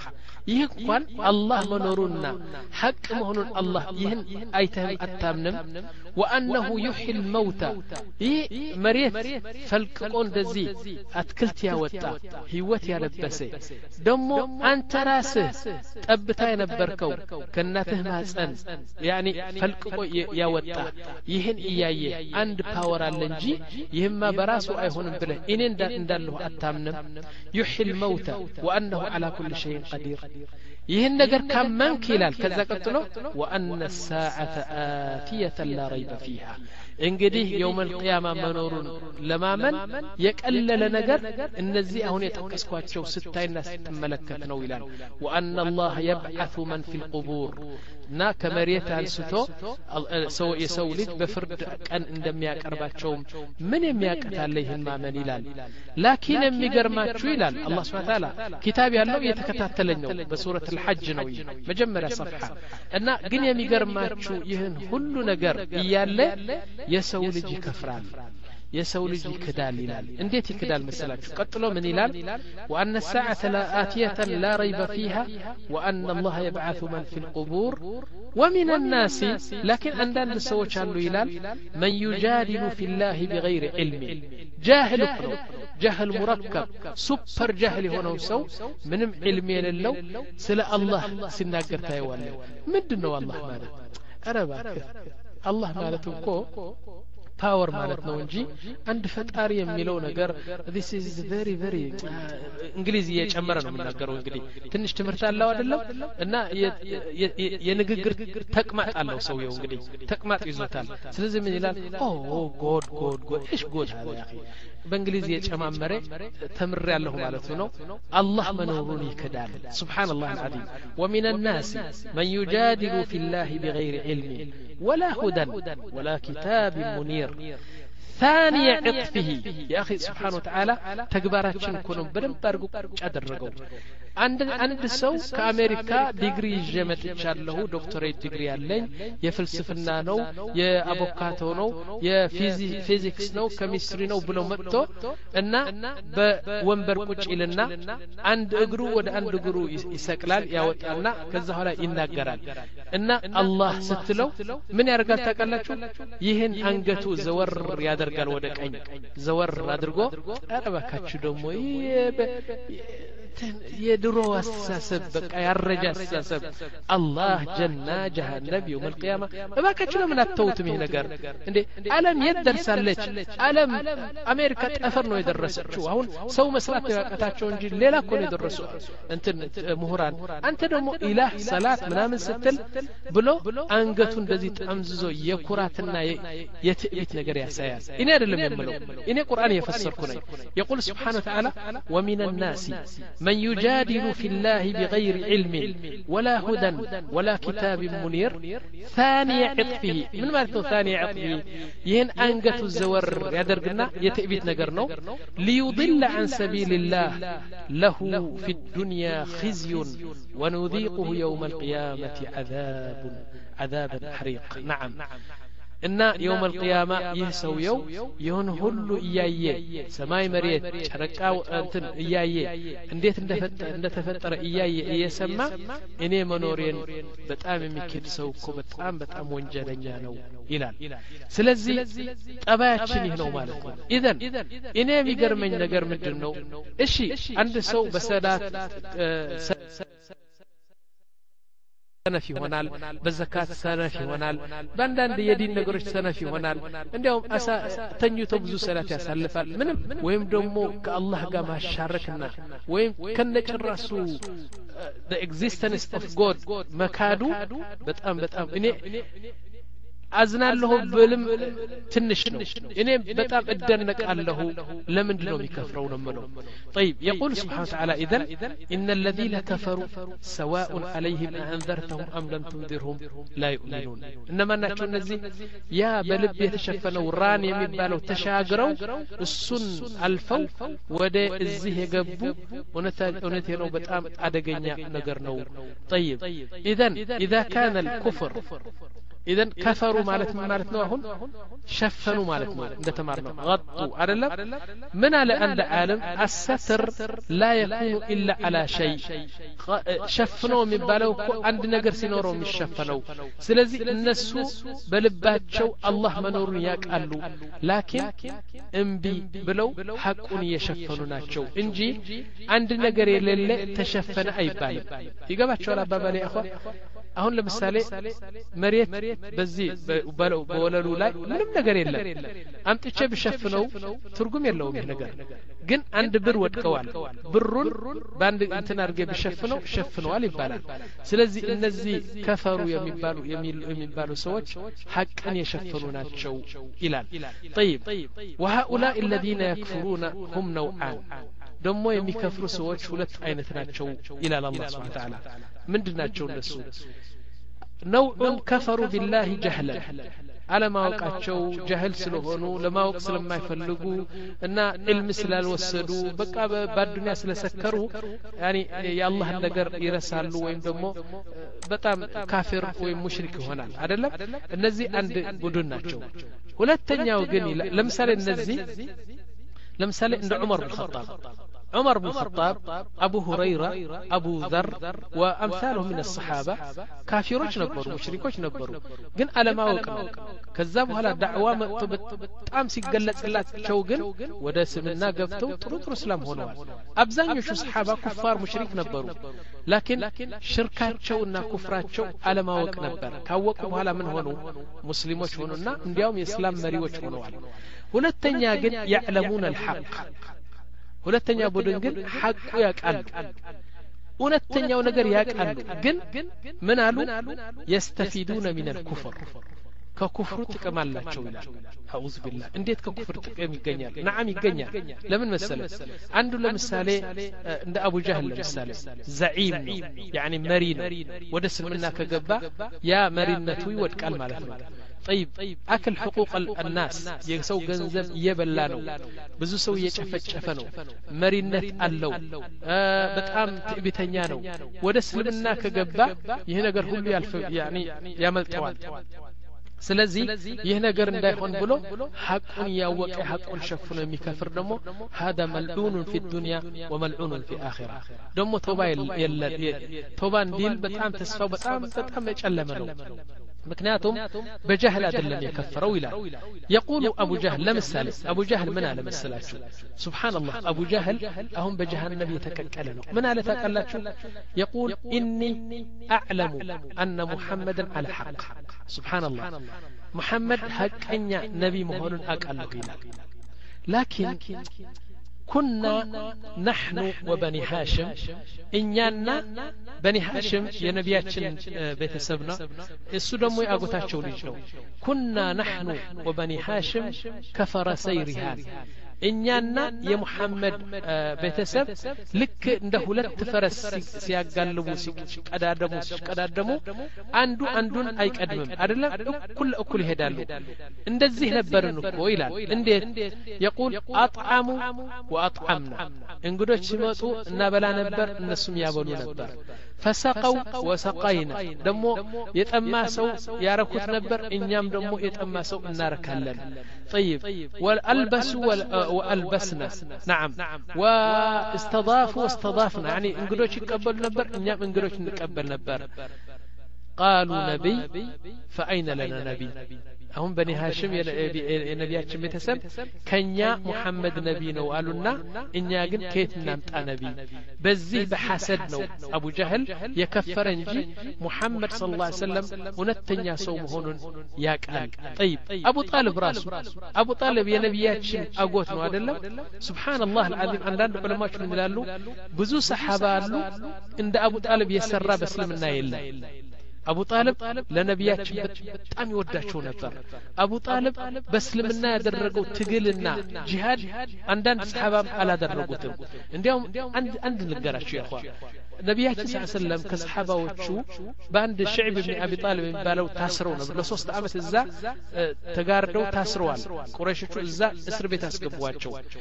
ይህ እንኳን አላህ መኖሩና ሐቅ መሆኑን አላህ ይህን አይተህም አታምንም ወአንሁ ይሕል መውታ ይህ መሬት ፈልቅቆ እንደዚህ አትክልት ያወጣ ህይወት ያለበሰ ደሞ አንተ ራስህ ጠብታ የነበርከው ከእናትህ ማህፀን ያኒ ፈልቅቆ ያወጣ ይህን እያየ አንድ ፓወር አለ እንጂ ይህማ በራሱ አይሆንም ብለህ እኔ እንዳለሁ አታምንም ይሕል መውታ ወአንሁ على كل شيء قدير ይህን ነገር ካመንክ ይላል ከዛ ቀጥሎ وأن الساعة آتية لا ريب فيها እንግዲህ يوم القيامة መኖሩን ለማመን የቀለለ ነገር እነዚህ አሁን የተጠቀስኳቸው ስታይና ስትመለከት ነው ይላል وأن الله يبعث من في القبور ና ከመሬት አንስቶ ሰው የሰው ልጅ በፍርድ ቀን እንደሚያቀርባቸው ምን የሚያቀታለ ይህን ማመን ይላል ላኪን የሚገርማችሁ ይላል አላህ Subhanahu Wa Ta'ala ኪታብ ያለው የተከታተለኝ ነው በሱረት الحج ነው መጀመሪያ صفحه እና ግን የሚገርማችሁ ይህን ሁሉ ነገር እያለ የሰው ልጅ ይከፍራል የሰው ልጅ ይክዳል ይላል እንዴት ይክዳል መሰላችሁ ቀጥሎ ምን ይላል وأن الساعة آتية لا ريب فيها وأن الله يبعث من في القبور ومن الناس لكن عندنا سوچ አሉ ይላል من يجادل في الله بغير علم جاهل ነው جهل مركب سوبر جاهل የሆነው ሰው ምንም علم የሌለው ስለ አላህ ሲናገር ታየዋለህ ምንድነው አላህ ማለት አረባ አላህ ማለት እኮ ፓወር ማለት ነው እንጂ አንድ ፈጣሪ የሚለው ነገር this is very very እንግሊዝ እየጨመረ ነው የምናገረው እንግዲህ ትንሽ ትምህርት አለው አይደለም እና የንግግር ተቅማጥ አለው ሰውየው እንግዲህ ተቅማጥ ይዞታል ስለዚህ ምን ይላል ኦ ጎድ ጎድ ጎድ እሺ ጎድ አለ ያኺ በእንግሊዝ እየጨማመረ ተምር ያለው ማለት ነው አላህ መኖሩን ይከዳል ሱብሃንአላህ العظيم ومن الناس من يجادل في الله بغير علم ولا هدى ولا كتاب منير ثاني عطفه يا أخي سبحانه وتعالى تكباراتشن كونوا بدن بارغو ادرغو عند عند سو كامريكا ديغري جمت يچالو دكتوريت ديغري ያለኝ የፍልስፍና ነው የአቮካቶ ነው የፊዚክስ ነው ኬሚስትሪ ነው ብሎ መጥቶ እና በወንበር ቁጭ ይልና አንድ እግሩ ወደ አንድ እግሩ ይሰቅላል ያወጣና ከዛ ኋላ ይናገራል እና አላህ ስትለው ምን ያርጋል ታውቃላችሁ ይህን አንገቱ ዘወር ያደርጋል ወደ ቀኝ ዘወር አድርጎ አረባካችሁ ደግሞ የድሮ አስተሳሰብ በቃ ያረጃ አስተሳሰብ አላህ ጀና ጀሃነም يوم القيامه እባካችሁ ለምን አትተውትም ይሄ ነገር እንዴ ዓለም የት ደርሳለች ዓለም አሜሪካ ጠፈር ነው የደረሰችው አሁን ሰው መስራት ያቃታቸው እንጂ ሌላ እኮ ነው የደረሱ እንትን ምሁራን አንተ ደግሞ ኢላህ ሰላት ምናምን ስትል ብሎ አንገቱ እንደዚህ ጠምዝዞ የኩራትና የትዕቢት ነገር ያሳያል እኔ አይደለም የምለው እኔ ቁርአን የፈሰርኩ ነኝ يقول سبحانه وتعالى ومن الناس من يجادل في الله بغير علم ولا هدى ولا كتاب منير ثاني عطفه من معنى ثاني عطفه ين انغت الزور يدرغنا يتئبيت ነገር ነው ليضل عن سبيل الله له في الدنيا خزي ونذيقه يوم القيامة عذاب عذابا حريق نعم እና يوم القيامة يسويو يهون ሁሉ እያየ ሰማይ መሬት ጨረቃው እንትን እያየ እንዴት እንደተፈጠረ እያየ እየሰማ እኔ መኖሬን በጣም የሚከድ ሰው እኮ በጣም በጣም ወንጀለኛ ነው ይላል ስለዚህ ጠባያችን ይህ ነው ማለት ነው ኢዘን እኔ የሚገርመኝ ነገር ምንድነው እሺ አንድ ሰው በሰላት ሰነፍ ይሆናል በዘካት ሰነፍ ይሆናል በአንዳንድ የዲን ነገሮች ሰነፍ ይሆናል እንዲያውም አሳ ተኝቶ ብዙ ሰላት ያሳልፋል ምንም ወይም ደግሞ ከአላህ ጋር ማሻረክና ወይም ከነጭራሱ the existence of God መካዱ በጣም በጣም እኔ አዝናለሁ ብልም ትንሽ ነው እኔ በጣም እደነቃለሁ ለምን ነው የሚከፍረው ነው ማለት طيب يقول سبحانه وتعالى اذا ان الذين كفروا سواء عليهم انذرتهم ام لم تنذرهم لا يؤمنون انما ናቸው እነዚህ ያ በልብ የተሸፈነው ራን የሚባለው ተሻግረው እሱን አልፈው ወደ እዚህ የገቡ እውነቴ ነው በጣም አደገኛ ነገር ነው طيب اذا اذا كان الكفر إذن كفروا مالت مالت نوعهم شفنوا مالت نوع እንደተማርነው غطوا አይደለም ምን አለ አንድ ዓለም الستر لا يكون إلا على شيء شفنوا የሚባለው እኮ አንድ ነገር ሲኖረው የሚሸፈነው ስለዚህ እነሱ በልባቸው አላህ መኖሩን ያውቃሉ ላኪን እምቢ ብለው ሐቁን እየሸፈኑ ናቸው እንጂ አንድ ነገር የሌለ ተሸፈነ አይባልም ይገባቸዋል አባባሌ አخوا አሁን ለምሳሌ መሬት በዚህ በወለሉ ላይ ምንም ነገር የለም አምጥቼ ብሸፍነው ትርጉም የለውም ይሄ ነገር ግን አንድ ብር ወድቀዋል ብሩን ባንድ እንትን አድርጌ ብሸፍነው ሸፍነዋል ይባላል ስለዚህ እነዚህ ከፈሩ የሚባሉ የሚባሉ ሰዎች ሐቅን የሸፈኑ ናቸው ይላል طيب وهؤلاء الذين يكفرون هم نوعان ደሞ የሚከፍሩ ሰዎች ሁለት አይነት ናቸው ይላል አላህ Subhanahu Wa Ta'ala ምንድናቸው እነሱ نوع كفروا بالله جهلا على ما وقعቸው جهل ስለሆኑ ለማወቅ ስለማይፈልጉ እና علم ስላልወሰዱ በቃ በአዱንያ ስለሰከሩ يعني የአላህ ነገር ይረሳሉ ወይም ደግሞ በጣም ካፊር ወይም ሙሽሪክ ይሆናል አይደለም እነዚህ አንድ ቡድን ናቸው ሁለተኛው ግን ለምሳሌ እነዚህ ለምሳሌ እንደ ዑመር ኢብኑ ኸጣብ عمر بن الخطاب أبو هريرة أبو ذر وأمثالهم من الصحابة كافروش نبروا مشركوش نبروا قن على ما وقعوا كذبوا هلا دعوة تامسي قلت قلت شوقن ودس منا قفتوا طرطر اسلام هنا أبزان يشو صحابة كفار مشرك نبروا لكن شركات شونا كفرات شو على ما وقع نبر كاوقوا هلا من هونو مسلموش هونونا اليوم إسلام مريوش هونو ولتنيا قن يعلمون الحق ሁለተኛ ቡድን ግን ሐቁ ያቃሉ ሁለተኛው ነገር ያቃሉ ግን ምን አሉ يستفيدون من الكفر ከኩፍሩ ጥቅም አላቸው ይላል አውዝ ቢላህ እንዴት ከኩፍር ጥቅም ይገኛል نعم ይገኛል ለምን መሰለ አንዱ ለምሳሌ እንደ አቡ ጀህል ለምሳሌ ዘዒም ነው يعني መሪ ነው ወደ እስልምና ከገባ ያ መሪነቱ ይወድቃል ማለት ነው طيب أكل حقوق الناس يسو جنزب يبلانو بزو سو يشفشف نو مرينت اللو آه بتأم تبتنيانو ودسلمنا كجبا يهنا جر كل يالف يعني يعمل طوال سلزي يهنا جر ندايخون بلو حق يوقع حق شفنا مكفر دمو هذا ملعون في الدنيا وملعون في الآخرة دمو توبا يلا توبا ديل بتأم تسفى بتأم بتأم يتعلمنو مكنياتهم بجهل أدلم يكفروا إلى يقول أبو جهل لمثال أبو جهل من على مثلاته سبحان الله أبو جهل أهم بجهل النبي تككلنا من على تكلته يقول إني أعلم أن محمدا على حق سبحان الله محمد حق أن نبي مهون أقل قيلا لكن كنا نحن وبني هاشم إننا بني هاشم يا نبياتنا بيتسبنا السودمو يأغوتاچو ليج نو كنا نحن وبني هاشم كفر سيرها إننا يا محمد بيتسب لك እንደ ሁለት ፈረስ ሲያጋልቡ ሲቀዳደሙ ሲቀዳደሙ አንዱ አንዱን አይቀድምም አይደለም እኩል እኩል ይሄዳሉ እንደዚህ ነበርን እኮ ይላል እንዴት يقول اطعموا واطعمنا እንግዶች ሲመጡ እናበላ ነበር እነሱም ያበሉ ነበር فسقوا وسقينا ደሞ የጠማ ሰው ያረኩት ነበር እኛም ደሞ የጠማ ሰው እናረካለን طيب والالبسوا والبسنا نعم واستضافوا واستضافنا يعني انقدوش يقبل نبر إنيام انقدوش نقبل نبر قالوا نبي فأين لنا نبي هم بني هاشم يا نبياتهم بيتسب كنيا محمد نبي نو قالونا إنيا قن كيت نمتع نبي بزيه بحسد نو أبو جهل يكفر انجي محمد صلى الله عليه وسلم ونتنيا صومهون ياكال طيب أبو طالب راسه أبو طالب يا نبياتهم أقوت نو أدلم سبحان الله العظيم عندنا علماء من لالو بزو صحابة له عند أبو طالب يسرى بسلمنا يلا أبو طالب لنبياتهم بتأم يوداچو نبر أبو طالب بسلمنا يدرقو تقلنا جهاد عندنا صحابة على درقوتهم عندهم عند عند نقرأشو يا أخوان نبياتنا صلى الله عليه وسلم كصحابة وشو باند الشعب ابن أبي طالب بالو تاسرون بلصوص عامة الزا تقاردو تاسروال قريشو الزا اسر بيت اسقبواتشو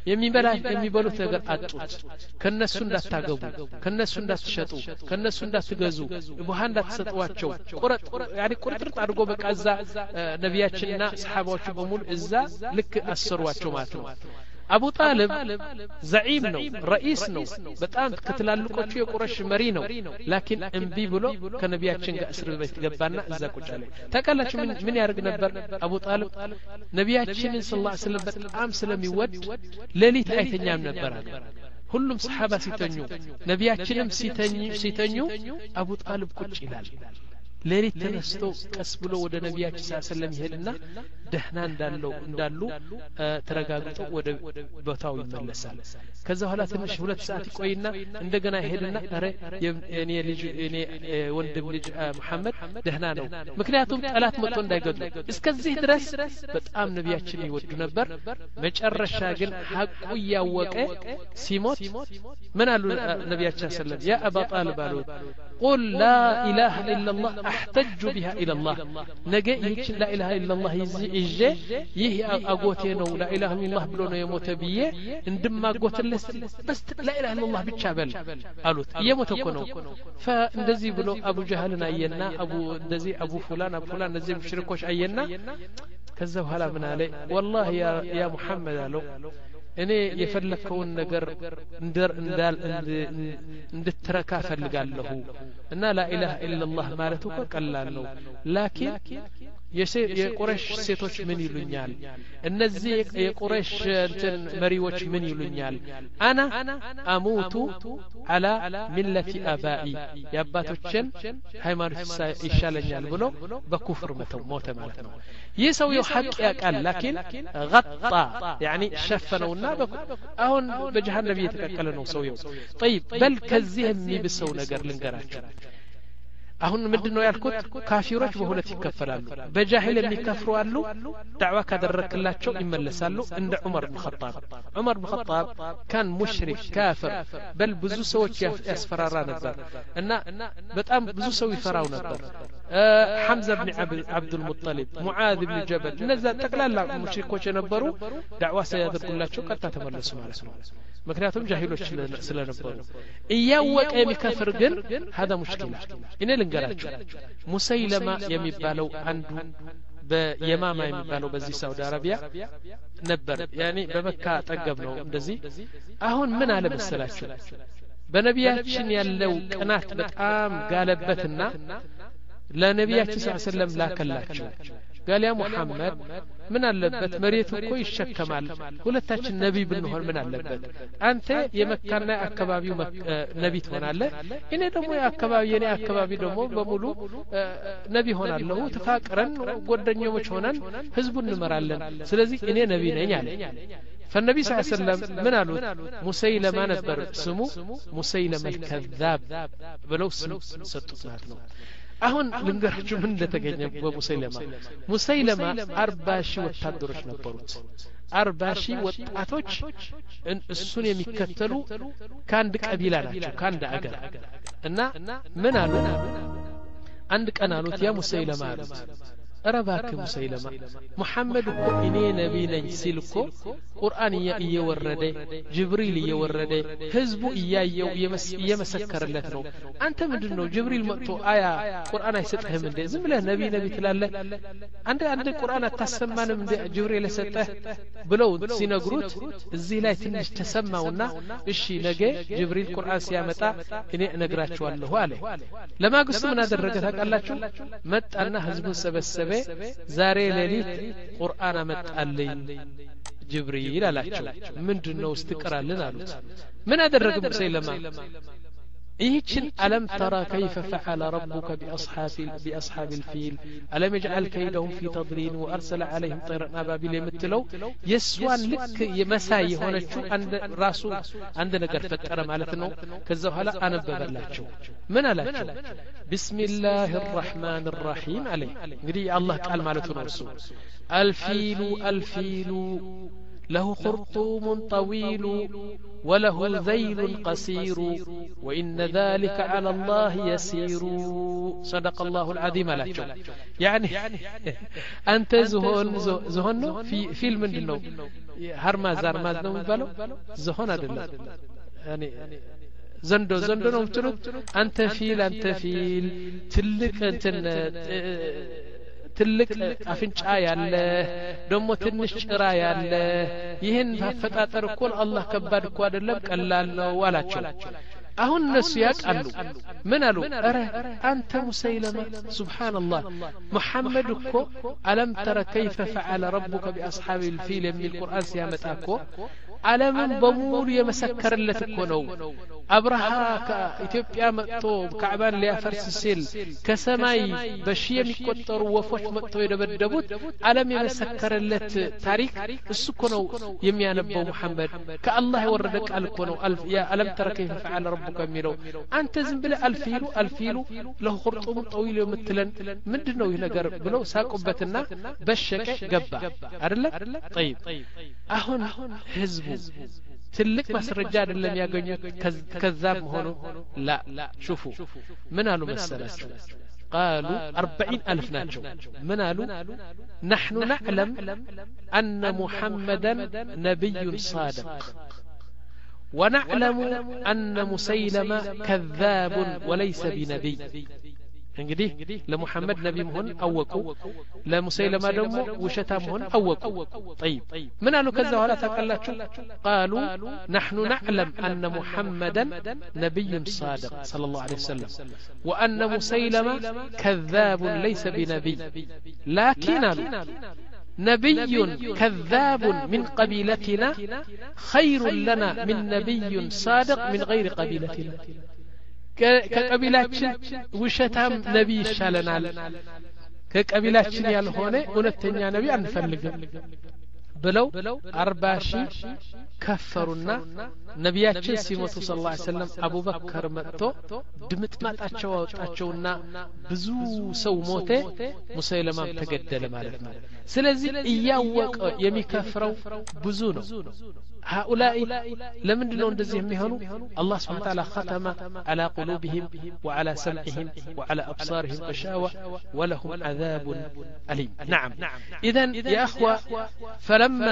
የሚበላ የሚበሉት ነገር አጡት ከነሱ እንዳታገቡ ከነሱ እንዳትሸጡ ከነሱ እንዳትገዙ ውሃ እንዳትሰጧቸው ቁርጥ ያኒ ቁርጥርጥ አድርጎ በቃዛ ነቢያችንና ሰሃባዎቹ በሙሉ እዛ ልክ አሰሯቸው ማለት ነው አቡ ጣልብ ዘዒም ነው ረኢስ ነው በጣም ከተላልቆቹ የቁረሽ መሪ ነው ላኪን እንቢ ብሎ ከነቢያችን ጋር እስር ቤት ገባና እዛ ቁጭ አለ ተቃላችሁ ምን ምን ያርግ ነበር አቡ ጣልብ ነቢያችንን ሰለላሁ ዐለይሂ ወሰለም በጣም ስለሚወድ ሌሊት አይተኛም ነበር ሁሉም ሰሃባ ሲተኙ ነቢያችንም ሲተኙ ሲተኙ አቡ ጣልብ ቁጭ ይላል ሌሊት ተነስቶ ቀስ ብሎ ወደ ነቢያችን ሰለላሁ ዐለይሂ ወሰለም ይሄድና ደህና እንዳለው እንዳሉ ተረጋግጦ ወደ ቦታው ይመለሳል ከዛ ኋላ ትንሽ ሁለት ሰዓት ይቆይና እንደገና ይሄድና አረ የኔ ልጅ እኔ ወንድም ልጅ መሐመድ ደህና ነው ምክንያቱም ጠላት መጥቶ እንዳይገዱ እስከዚህ ድረስ በጣም ነቢያችን ይወዱ ነበር መጨረሻ ግን ሐቁ ያወቀ ሲሞት ምን አሉ ነቢያችን ሰለላሁ ዐለይሂ ወሰለም ያ አባ ጣልብ አሉ قل لا إله إلا الله أحتج بها إلى الله نجي يجي لا إله إلا الله يجي يهي أقوتينه لا إله إلا الله بلونه يموت بيه عندما قوت الله بس لا إله إلا الله بتشابل قالوا يموت كونه فندزي بلو أبو جهلنا أينا أبو ندزي أبو فلان أبو فلان ندزي مشركوش أينا كذا هلا من عليه والله يا يا محمد قالوا እኔ የፈለከውን ነገር እንደር እንዳል እንድትረካ ፈልጋለሁ እና لا اله الا الله ማለት እኮ ቀላል ነው ላኪን የቁረሽ ሴቶች ምን ይሉኛል እነዚህ የቁረሽ እንትን መሪዎች ምን ይሉኛል አና አሙቱ على ملة ابائي ያባቶችን ሃይማኖት ይሻለኛል ብሎ በኩፍር መተው ሞተ ማለት ነው ይህ ሰው ሐቅ ያቃል ላኪን غطى يعني ሸፈነውና አሁን በጀሃነም እየተቀቀለ ነው ሰውየው طيب በል ከዚህ የሚብሰው ነገር ልንገራችሁ አሁን ምንድነው ያልኩት ካፊሮች በሁለት ይከፈላሉ በጃሂል የሚከፍሩ አሉ ዳዕዋ ካደረክላቸው ይመለሳሉ እንደ ዑመር ኢብኑ ኸጣብ ዑመር ኢብኑ ኸጣብ ካን ሙሽሪክ ካፍር በል ብዙ ሰዎች ያስፈራራ ነበር እና በጣም ብዙ ሰው ይፈራው ነበር حمزة بن عبد المطلب معاذ بن جبل እነዛ ጠቅላላ ሙሽሪኮች የነበሩ ዳዕዋ ሳያደርጉላቸው ቀጥታ ተመለሱ ማለት ነው ምክንያቱም ጃሂሎች ስለነበሩ እያወቀ የሚከፍር ግን هذا مشكلة እኔ ልንገራችሁ ሙሰይለማ የሚባለው አንዱ በየማማ የሚባለው በዚህ ሳውዲ አረቢያ ነበር ያኒ በመካ ጠገብ ነው እንደዚህ አሁን ምን አለ መሰላችሁ በነቢያችን ያለው ቅናት በጣም ጋለበትና ለነቢያችን ሰለላሁ ዐለይሂ ወሰለም ላከላቸው قال يا محمد من አለበት መሬቱ እኮ ይሸከማል ሁለታችን ነብይ ብንሆን ምን አለበት አንተ የመካና አካባቢው ነብይ ትሆናለህ እኔ ደግሞ የአካባቢ የኔ አካባቢ ደግሞ በሙሉ ነብይ ሆናለሁ ተፋቅረን ጓደኞች ሆነን ህዝቡን እንመራለን ስለዚህ እኔ ነብይ ነኝ አለ فالنبي صلى الله عليه وسلم من قالوا مسيلمة نبر سمو مسيلمة الكذاب بلو سطوت ማለት ነው አሁን ልንገራችሁ ምን እንደተገኘ በሙሰይለማ ሙሰይለማ አርባ ሺህ ወታደሮች ነበሩት አርባ ሺህ ወጣቶች እሱን የሚከተሉ ከአንድ ቀቢላ ናቸው ከአንድ አገር እና ምን አሉ አንድ ቀን አሉት ያ ሙሰይለማ አሉት ረባክ ሙሰይለማ ሙሐመድ እኮ እኔ ነብይ ነኝ ሲል እኮ ቁርአን እየወረደ ጅብሪል እየወረደ ህዝቡ እያየው እየመሰከረለት ነው አንተ ምንድነው ጅብሪል መጥቶ አያ ቁርአን አይሰጥህም እንዴ ዝም ብለህ ነብይ ነብይ ትላለህ አንተ አንተ ቁርአን አታሰማንም እንዴ ጅብሪል ለሰጠህ ብለው ሲነግሩት እዚህ ላይ ትንሽ ተሰማውና እሺ ነገ ጅብሪል ቁርአን ሲያመጣ እኔ እነግራቸዋለሁ አለ ለማግስቱ ምን አደረገ ታውቃላችሁ መጣና ህዝቡን ሰበሰበ ዛሬ ሌሊት ቁርአን አመጣልኝ ጅብሪል አላቸው ምንድነው እስትቀራልን አሉት ምን አደረገ ሙሰይለማ ይህችን አለም ተራ كيف فعل ربك باصحاب باصحاب الفيل الم يجعل كيدهم في تضليل وارسل عليهم طيرا ابابيل የምትለው የሷን ልክ የመሳይ ሆነችው አንድ ራሱ አንድ ነገር ፈጠረ ማለት ነው ከዛ በኋላ አነበበላቸው ምን አላቸው بسم الله الرحمن الرحيم عليه እንግዲህ አላህ ቃል ማለት ነው እሱ الفيل الفيل له خرطوم طويل وله ذيل قصير وإن ذلك على الله يسير صدق الله العظيم لاچو يعني أنت زهون زهون في فيلم منه هرماز هرماز ነው የሚባለው زهون አይደለም يعني ዘንዶ ዘንዶ ነው የምትሉት አንተ ፊል አንተ ፊል ትልቅ እንትን ትልቅ አፍንጫ ያለ ደሞ ትንሽ ጭራ ያለ ይሄን አፈጣጠር እኮ አላህ ከባድ እኮ አይደለም ቀላል ነው አላቸው አሁን እነሱ ያቃሉ ምን አሉ አረ አንተ ሙሰይለማ ሱብሃንአላህ ሙሐመድ እኮ አለም ተረ كيف فعل ربك باصحاب الفيل የሚል ቁርአን ሲያመጣ እኮ ዓለምን በሙሉ የመሰከረለት እኮ ነው አብርሃ ከኢትዮጵያ መጥቶ ካዕባን ሊያፈርስ ሲል ከሰማይ በሺ የሚቆጠሩ ወፎች መጥቶ የደበደቡት ዓለም የመሰከረለት ታሪክ እሱ እኮ ነው የሚያነበው ሙሐመድ ከአላህ የወረደ ቃል እኮ ነው ያ አለም ተረ كيف فعل ربك የሚለው አንተ ዝም ብለህ አልፊሉ አልፊሉ له خرطوم طويل የምትለን ምንድነው ይሄ ነገር ብለው ሳቁበትና በሸቀ ገባ አይደለም طيب አሁን ህዝቡ ትልቅ ማስረጃ አይደለም ያገኙት ከዛብ ሆኖ لا شوفوا ምን አሉ መሰላችሁ قالوا أربعين ألف ناتشو من قالوا نحن نعلم أن محمدا نبي صادق ونعلم أن مسيلمة كذاب وليس بنبي እንግዲህ ለሙሐመድ ነብይ መሆን አወቁ ለሙሰይለማ ደግሞ ውሸታ መሆን አወቁ طيب ምን አሉ ከዛ በኋላ ታውቃላችሁ قالوا نحن نعلم أن محمدا نبي صادق صلى الله عليه وسلم وأن مسيلمة كذاب ليس بنبي لكن نبي كذاب من قبيلتنا خير لنا من نبي صادق من غير قبيلتنا ከቀቢላችን ውሸታም ነብይ ይሻለናል ከቀቢላችን ያልሆነ እውነተኛ ነብይ አንፈልግም ብለው አርባ ሺህ ከፈሩና ነቢያችን ሲሞቱ ሰለላሁ ዐለይሂ ወሰለም አቡበከር መጥቶ ድምጥማጣቸው አወጣቸውና ብዙ ሰው ሞተ ሙሰይለማም ተገደለ ማለት ነው ስለዚህ እያወቀ የሚከፍረው ብዙ ነው هؤلاء لمن دون እንደዚህ የሚሆኑ الله سبحانه وتعالى ختم على قلوبهم وعلى سمعهم وعلى أبصارهم غشاوة ولهم عذاب أليم نعم إذن يا أخوة فلما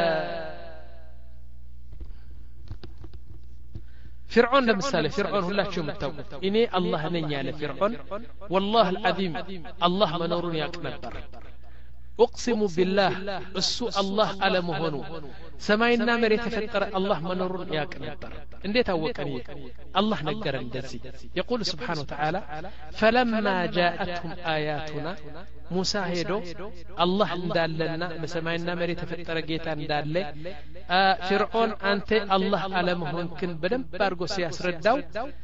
فرعون لمثال فرعون هلا شو متو إني الله نني على فرعون والله العظيم الله منور يكنبر أقسم بالله السوء الله على مهنو سماينا مريت فطر الله منور يكنبر انديت اوقني الله نجر እንደዚህ يقول سبحانه وتعالى فلما جاءتهم آياتنا موسى هيدو الله እንዳለና በሰማይና መሬት ተፈጠረ ጌታ እንዳለ فرعون አንተ الله على መሆንክን በደንብ አድርጎ ሲያስረዳው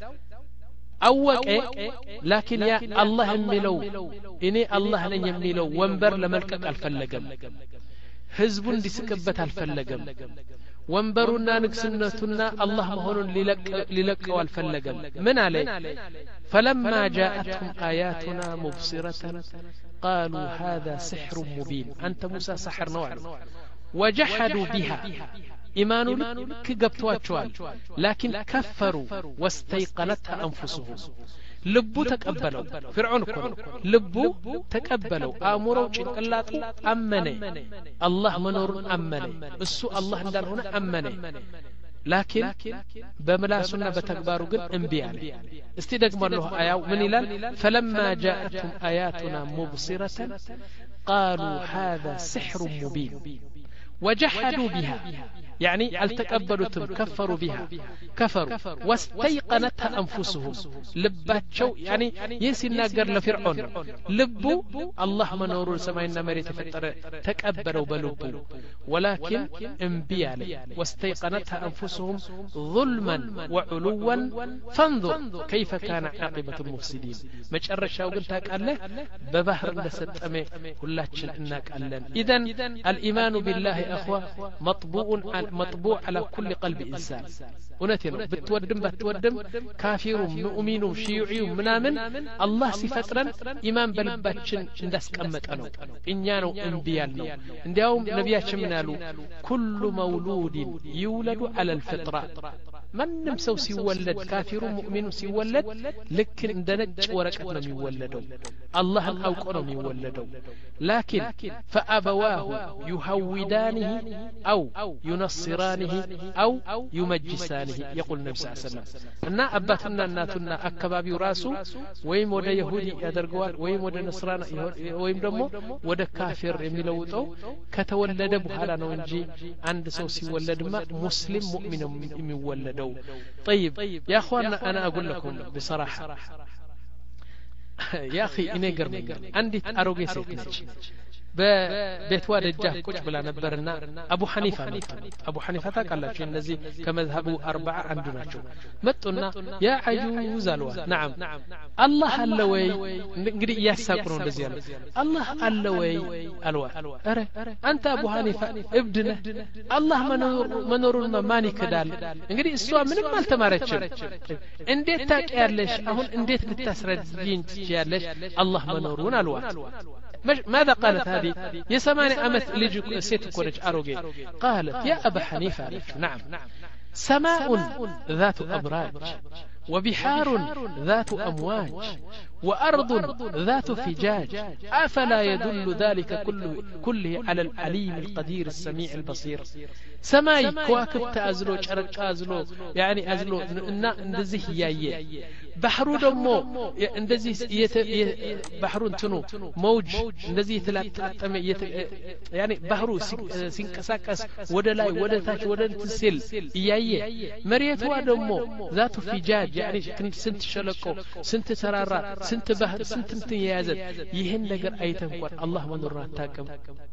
አወቀ لكن يا الله የሚለው እኔ الله ነኝ የሚለው ወንበር ለመልቀቅ አልፈለገም ህዝቡ እንዲስቅበት አልፈለገም ወንበሩና ንግስነቱና الله መሆኑን ሊለቀው አልፈለገም ምን አለ فلما جاءتهم آياتنا مبصرة قالوا هذا سحر مبين أنت موسى سحر نوع وجحدوا بها إيمانوا لك قبتواتشوال لكن كفروا واستيقنتها أنفسهم ልቡ ተቀበለው ፍርዖን እኮ ልቡ ተቀበለው አእምሮው ጭንቅላቱ አመነ አላህ መኖሩን አመነ እሱ አላህ እንዳልሆነ አመነ لكن بملاسنا بتكبارو ግን እንቢ አለ እስቲ ደግሞ ነው አያው ምን ይላል فلما جاءتهم آياتنا مبصرة قالوا هذا سحر مبين وجحدوا بها يعني التقبلتم كفروا بها كفروا واستيقنتها أنفسهم لباتشو يعني يسيناجر لفرعون لبو الله منور سماينا مريت فتر تقبلوا بلبو ولكن انبيا واستيقنتها أنفسهم ظلما وعلوا فانظر كيف كان عاقبة المفسدين مجرشاو قلت قال ببحر لسطمه كلاتشن انك قالن اذا الايمان بالله اخوه مطبوع مطبوع على كل قلب إنسان እውነቴ ነው ብትወድም ባትወድም ካፊሩም ሙእሚኑም ሺዩዒው ምናምን አላህ ሲፈጥረን ኢማን በልባችን እንዳስቀመጠ ነው እኛ ነው እምቢ ያልነው እንዲያውም ነቢያችን ምን ያሉ ኩሉ መውሉድን ይውለዱ على الفطرة ማንም ሰው ሲወለድ ካፊሩ ሙእሚኑ ሲወለድ ልክ እንደ ነጭ ወረቀት ነው የሚወለደው አላህን አውቆ ነው የሚወለደው لكن فأبواه يهودانه أو ينصرانه أو يمجسانه يقول النبي صلى الله عليه وسلم أن أباتنا الناتنا أكبابي راسو ويم ودا يهودي يدرقوال ويم ودا نصران ويم دمو ودا كافر يميلوتو كتولد بحالا نونجي عند سو سيولد ما مسلم مؤمن يمولدو طيب يا أخوانا أنا أقول لكم بصراحة يا أخي إني قرمي عندي أروغي سيكنج በቤቷ ደጃፍ ቁጭ ብላ ነበርና አቡ ሐኒፋ መጡ አቡ ሐኒፋ ታውቃላችሁ እነዚህ ከመዝሀቡ አርባዓ አንዱ ናቸው መጡና ያ አዩዝ አልዋ نعم አላህ አለ ወይ እንግዲህ ያሳቁ ነው እንደዚህ ያለው አላህ አለ ወይ አልዋ አረ አንተ አቡ ሐኒፋ እብድ ነህ አላህ መኖሩን ማን ይከዳል እንግዲህ እሷ ምንም አልተማረችም እንዴት ታውቂያለሽ አሁን እንዴት ልታስረጂኝ ትችያለሽ አላህ መኖሩን አልዋ ماذا قالت هذه يا ثمانية أمت لجي سيت كورج أروجي قالت يا أبا حنيفة نعم سماء ذات أبراج وبحار ذات أمواج وأرض ذات فجاج أفلا يدل ذلك كله, كله على العليم القدير السميع البصير سماي كواكب تأزلو شرق أزلو يعني أزلو ندزيه يايه بحرو دمو ندزيه يت بحرو انتنو موج ندزيه تلاتم يت يعني بحرو سينكساكس ودلاي ودتاش ودنتسل يايه مريتوا دمو ذات فجاج يعني كنت سنت شلقو سنت ترارا سنت بحر سنت انتن يازد يهن نقر ايتم قر الله منورات تاكم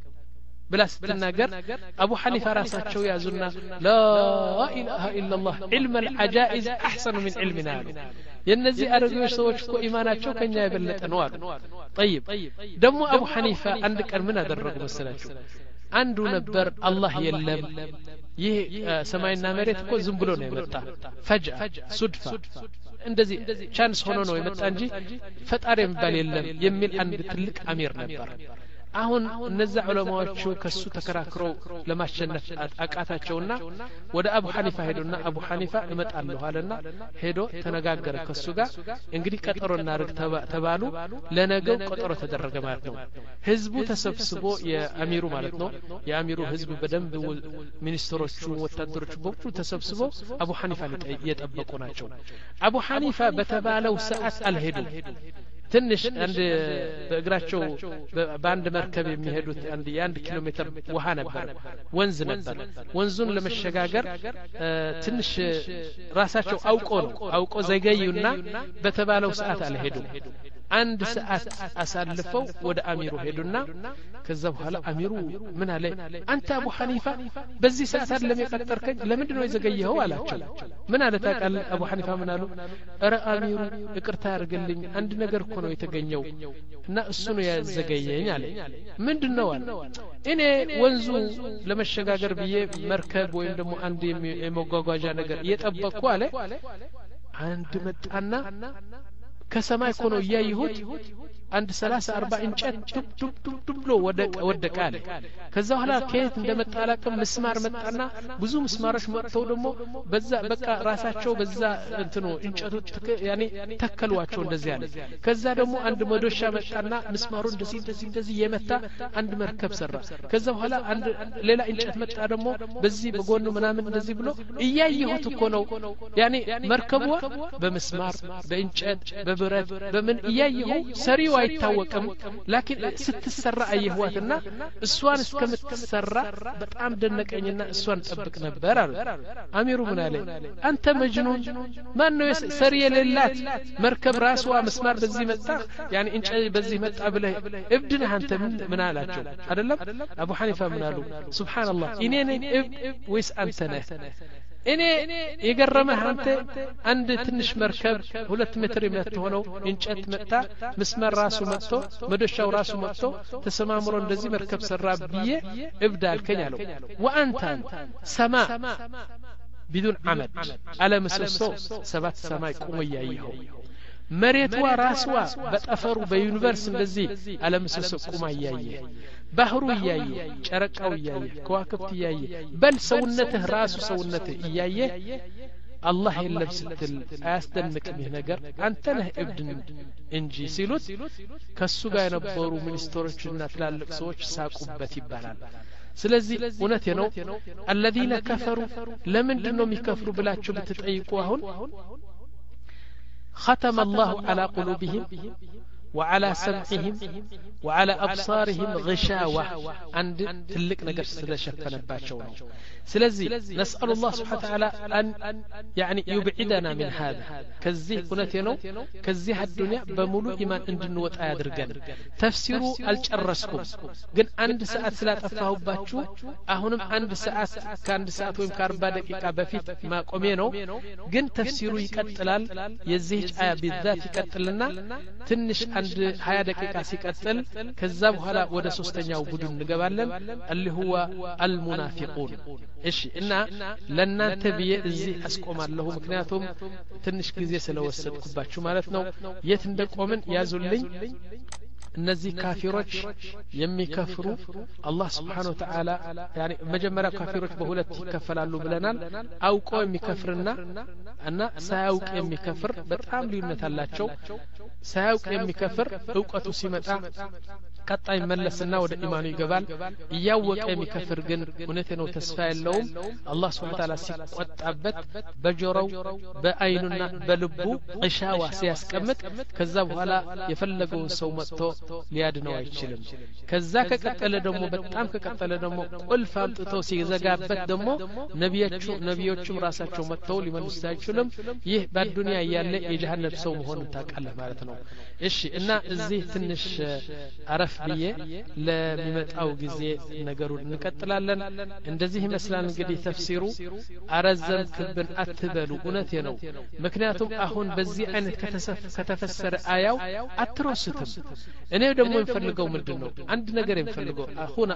بلا ستناقر أبو حنيفة راساتشو يازلنا لا إله إلا الله علم العجائز أحسن من علمنا ينزي أرغوش سوچكو إيماناتشو كان يبلت أنوار طيب دمو أبو حنيفة عندك أرمنا درق مسلاتشو عنده نبر الله يلم ይህ ሰማይና መሬት እኮ ዝም ብሎ ነው የመጣ ፈጅአ ሱድፋ እንደዚህ ቻንስ ሆኖ ነው የመጣ እንጂ ፈጣሪ የሚባል የለም የሚል አንድ ትልቅ አሚር ነበር አሁን እነዛ ዑለማዎቹ ከሱ ተከራክረው ለማሸነፍ አቃታቸውና ወደ አቡ ሐኒፋ ሄዱና አቡ ሐኒፋ እመጣለሁ አለና ሄዶ ተነጋገረ ከሱ ጋር እንግዲህ ቀጠሮና ርግ ተባሉ ለነገው ቀጠሮ ተደረገ ማለት ነው ህዝቡ ተሰብስቦ የአሚሩ ማለት ነው የአሚሩ ህዝብ በደንብ ሚኒስትሮቹ ወታደሮቹ በሙሉ ተሰብስቦ አቡ ሐኒፋ እየጠበቁ ናቸው አቡ ሐኒፋ በተባለው ሰዓት አልሄዱም ትንሽ አንድ በእግራቸው በአንድ መርከብ የሚሄዱት አንድ የአንድ ኪሎ ሜትር ውሃ ነበር ወንዝ ነበር ወንዙን ለመሸጋገር ትንሽ ራሳቸው አውቆ ነው አውቆ ዘገዩና በተባለው ሰዓት አልሄዱም አንድ ሰዓት አሳልፈው ወደ አሚሩ ሄዱና ከዛ በኋላ አሚሩ ምን አለ አንተ አቡ ሐኒፋ በዚህ ሰዓት ለሚቀጠርከኝ ለምንድን ነው የዘገየኸው አላቸው ምን አለ ታውቃል አቡ ሐኒፋ ምን አሉ ኧረ አሚሩ ይቅርታ አድርግልኝ አንድ ነገር እኮ ነው የተገኘው እና እሱ ነው ያዘገየኝ አለ ምንድነው አለ እኔ ወንዙ ለመሸጋገር ብዬ መርከብ ወይም ደግሞ አንድ የመጓጓዣ ነገር እየጠበቅኩ አለ አንድ መጣና ከሰማይ ኮኖ ያይሁት አንድ ሰላሳ አርባ እንጨት ዱብ ዱብ ዱብ ዱብ ብሎ ወደቀ አለ ከዛ በኋላ ከየት እንደመጣ አላውቅም ምስማር መጣና ብዙ ምስማሮች መጥተው ደግሞ በዛ በቃ ራሳቸው በዛ እንትኑ እንጨቱ ያኔ ተከሏቸው እንደዚህ አለ ከዛ ደግሞ አንድ መዶሻ መጣና ምስማሩ እንደዚህ እንደዚህ እንደዚህ የመታ አንድ መርከብ ሰራ ከዛ በኋላ አንድ ሌላ እንጨት መጣ ደግሞ በዚህ በጎኑ ምናምን እንደዚህ ብሎ እያየሁት እኮ ነው ያኔ መርከቡ በመስማር በእንጨት በብረት በምን እያየሁ ሰሪው አይታወቅም ላኪን ስትሰራ አየኋትና እሷን እስከምትሰራ በጣም ደነቀኝና እሷን ጠብቅ ነበር አሉ አሚሩ ምን አለ አንተ መጅኑን ማን ነው ሰሪ የሌላት መርከብ ራስዋ መስማር በዚህ መጣ ያኒ እንጨት በዚህ መጣ ብለህ እብድን አንተ ምን አላቸው አይደለም አቡ ሐኒፋ ምን አሉ ሱብሃንአላህ እኔ ነኝ እብድ ወይስ አንተ ነህ እኔ የገረመህ አንተ አንድ ትንሽ መርከብ ሁለት ሜትር የምትሆነው እንጨት መጣ መስመር ራሱ መጥቶ መዶሻው ራሱ መጥቶ ተሰማምሮ እንደዚህ መርከብ ሰራ ብዬ እብድ አልከኝ አለው ወአንተ ሰማ بدون عمد على مسسو سبات سماي قوم ያየው መሬቷ ራስዋ በጠፈሩ በዩኒቨርስ እንደዚህ على مسسو قوم ያየ ባህሩ ያየ ጨረቃው ያየ ከዋክብት ያየ በል ሰውነትህ ራሱ ሰውነትህ ያየ አላህ የለም ስትል አያስደንቅም ይህ ነገር አንተ ነህ እብድ እንጂ ሲሉት ከሱ ጋር የነበሩ ሚኒስትሮችና ትላልቅ ሰዎች ሳቁበት ይባላል ስለዚህ እውነቴ ነው الذين كفروا ለምንድን ነው የሚከፍሩ ብላችሁ ብትጠይቁ አሁን ختم الله على قلوبهم وعلى سمعهم وعلى أبصارهم غشاوة عند تلك نجر ስለሸፈነባቸው ነው ስለዚህ نسأل الله سبحانه وتعالى أن يعني يبعدنا من هذا كذي እውነቴ ነው ከዚህ الدنيا በሙሉ ኢማን እንድንወጣ ያድርገን ተፍሲሩ አልጨረስኩም ግን አንድ ሰዓት ስላጠፋሁባችሁ አሁንም አንድ ሰዓት ከአንድ ሰዓት ወይም ከአርባ ደቂቃ በፊት ማቆሜ ነው ግን ተፍሲሩ ይቀጥላል የዚህ አያ بالذات ይቀጥልና ትንሽ አንድ ሀያ ደቂቃ ሲቀጥል ከዛ በኋላ ወደ ሶስተኛው ቡድን እንገባለን اللي هو المنافقون እሺ እና ለናንተ ብዬ እዚህ አስቆማለሁ ምክንያቱም ትንሽ ጊዜ ስለወሰድኩባችሁ ማለት ነው የት እንደቆምን ያዙልኝ እነዚህ ካፊሮች የሚከፍሩ አላህ Subhanahu Wa Ta'ala يعني መጀመሪያ ካፊሮች በሁለት ይከፈላሉ ብለናል አውቆ የሚከፍርና እና ሳያውቅ የሚከፍር በጣም ልዩነት አላቸው ሳያውቅ የሚከፍር ዕውቀቱ ሲመጣ ቀጣይ መለስና ወደ ኢማኑ ይገባል ያወቀ የሚከፍር ግን እውነቴ ነው ተስፋ የለውም አላህ Subhanahu Wa Ta'ala ሲቆጣበት በጆሮው በአይኑና በልቡ እሻዋ ሲያስቀምጥ ከዛ በኋላ የፈለገው ሰው መጥቶ ሊያድነው አይችልም ከዛ ከቀጠለ ደግሞ በጣም ከቀጠለ ደግሞ ቁልፍ አምጥቶ ሲዘጋበት ደግሞ ነብዮቹ ነብዮቹም ራሳቸው መጥተው ሊመልሱ አይችሉም ይህ በዱንያ ያለ የጀሃነም ሰው መሆኑን ታውቃለህ ማለት ነው እሺ እና እዚህ ትንሽ አረፍ ብዬ ለሚመጣው ጊዜ ነገሩን እንቀጥላለን እንደዚህ ይመስላል እንግዲህ ተፍሲሩ አረዘም ክብን አትበሉ እውነቴ ነው ምክንያቱም አሁን በዚህ አይነት ከተፈሰረ አያው አትሮስትም እኔ ደግሞ የምፈልገው ምንድነው አንድ ነገር የምፈልገው አሁን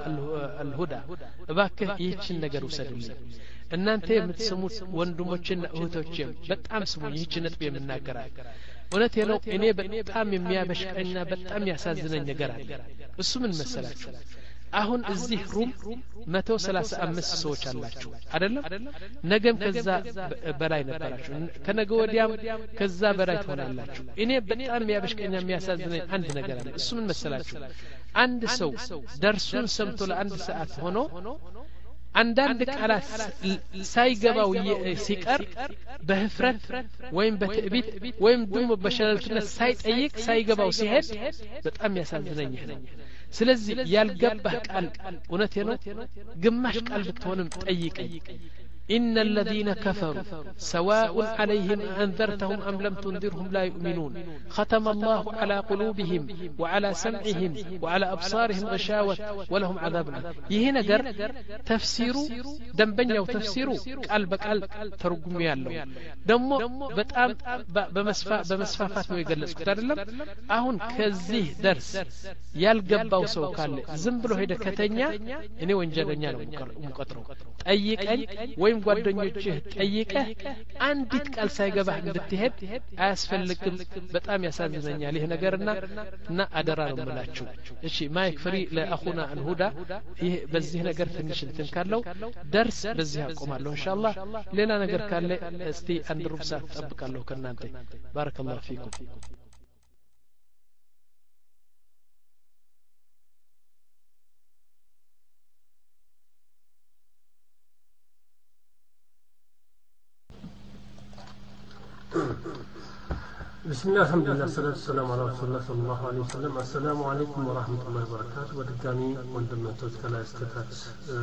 አልሁዳ እባክህ ይህችን ነገር ውሰዱልኝ እናንተ የምትሰሙት ወንድሞችና እህቶቼ በጣም ስሙኝ ይህችን ነጥብ የምናገራል እውነቴ ነው እኔ በጣም የሚያበሽቀኝና በጣም ያሳዝነኝ ነገር አለ እሱ ምን መሰላችሁ አሁን እዚህ ሩም መቶ ሰላሳ አምስት ሰዎች አላችሁ አይደለም ነገም ከዛ በላይ ነበራችሁ ከነገ ወዲያም ከዛ በላይ ትሆናላችሁ እኔ በጣም የሚያበሽቀኝና የሚያሳዝነኝ አንድ ነገር አለ እሱ ምን መሰላችሁ አንድ ሰው ደርሱን ሰምቶ ለአንድ ሰዓት ሆኖ አንዳንድ ቃላት ሳይገባው ሲቀር በህፍረት ወይም በትዕቢት ወይም ደግሞ በሸለልትነት ሳይጠይቅ ሳይገባው ሲሄድ በጣም ያሳዝነኝ ነው ስለዚህ ያልገባህ ቃል እውነቴ ነው ግማሽ ቃል ብትሆንም ጠይቀኝ إن الذين كفروا سواء عليهم أنذرتهم أم لم تنذرهم لا يؤمنون ختم الله على قلوبهم وعلى سمعهم وعلى أبصارهم غشاوة ولهم عذاب يهي نجر تفسيروا دنبنيا وتفسيروا قال بقال ترجمي الله دمو بتأم بمسفا بمسفافات ما يجلس كتارلم أهون كزيه درس يالجبا وسو قال زنبلو هيدا كتنيا إني وينجرنيا مقطرو أيك أي وين ጓደኞችህ ጠይቀህ አንዲት ቃል ሳይገባህ እንድትሄድ አያስፈልግም በጣም ያሳዝነኛል ይሄ ነገርና እና አደራ ነው የምላችሁ እሺ ማይክ ፍሪ ለአኹና አልሁዳ ይሄ በዚህ ነገር ትንሽ እንትን ካለው ደርስ በዚህ አቆማለሁ ኢንሻአላህ ሌላ ነገር ካለ እስቲ አንድ ሩብ ሰዓት ተጠብቃለሁ ከናንተ ባረከላሁ ፊኩም بسم الله الحمد لله والصلاة والسلام على رسول الله صلى الله عليه وسلم السلام عليكم ورحمة الله وبركاته ودقاني وندمنا توتكلا استفاد